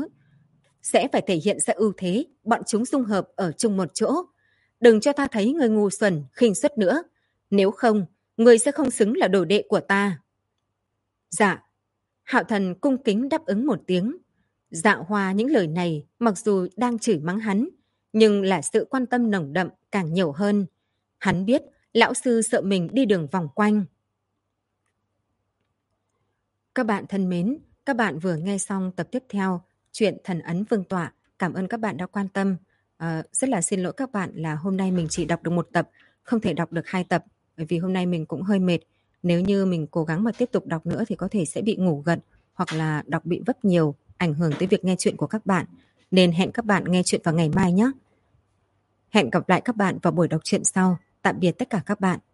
ưu thế, bọn chúng dung hợp ở chung một chỗ. Đừng cho ta thấy người ngu xuẩn, khinh suất nữa. Nếu không, người sẽ không xứng là đồ đệ của ta. Dạ. Hạo Thần cung kính đáp ứng một tiếng. Dạ Hoa những lời này mặc dù đang chửi mắng hắn, nhưng là sự quan tâm nồng đậm càng nhiều hơn. Hắn biết lão sư sợ mình đi đường vòng quanh. Các bạn thân mến, các bạn vừa nghe xong tập tiếp theo chuyện Thần Ấn Vương Tọa. Cảm ơn các bạn đã quan tâm. Rất là xin lỗi các bạn là hôm nay mình chỉ đọc được 1 tập, không thể đọc được 2 tập, bởi vì hôm nay mình cũng hơi mệt. Nếu như mình cố gắng mà tiếp tục đọc nữa thì có thể sẽ bị ngủ gật hoặc là đọc bị vấp nhiều, ảnh hưởng tới việc nghe chuyện của các bạn. Nên hẹn các bạn nghe chuyện vào ngày mai nhé. Hẹn gặp lại các bạn vào buổi đọc truyện sau. Tạm biệt tất cả các bạn.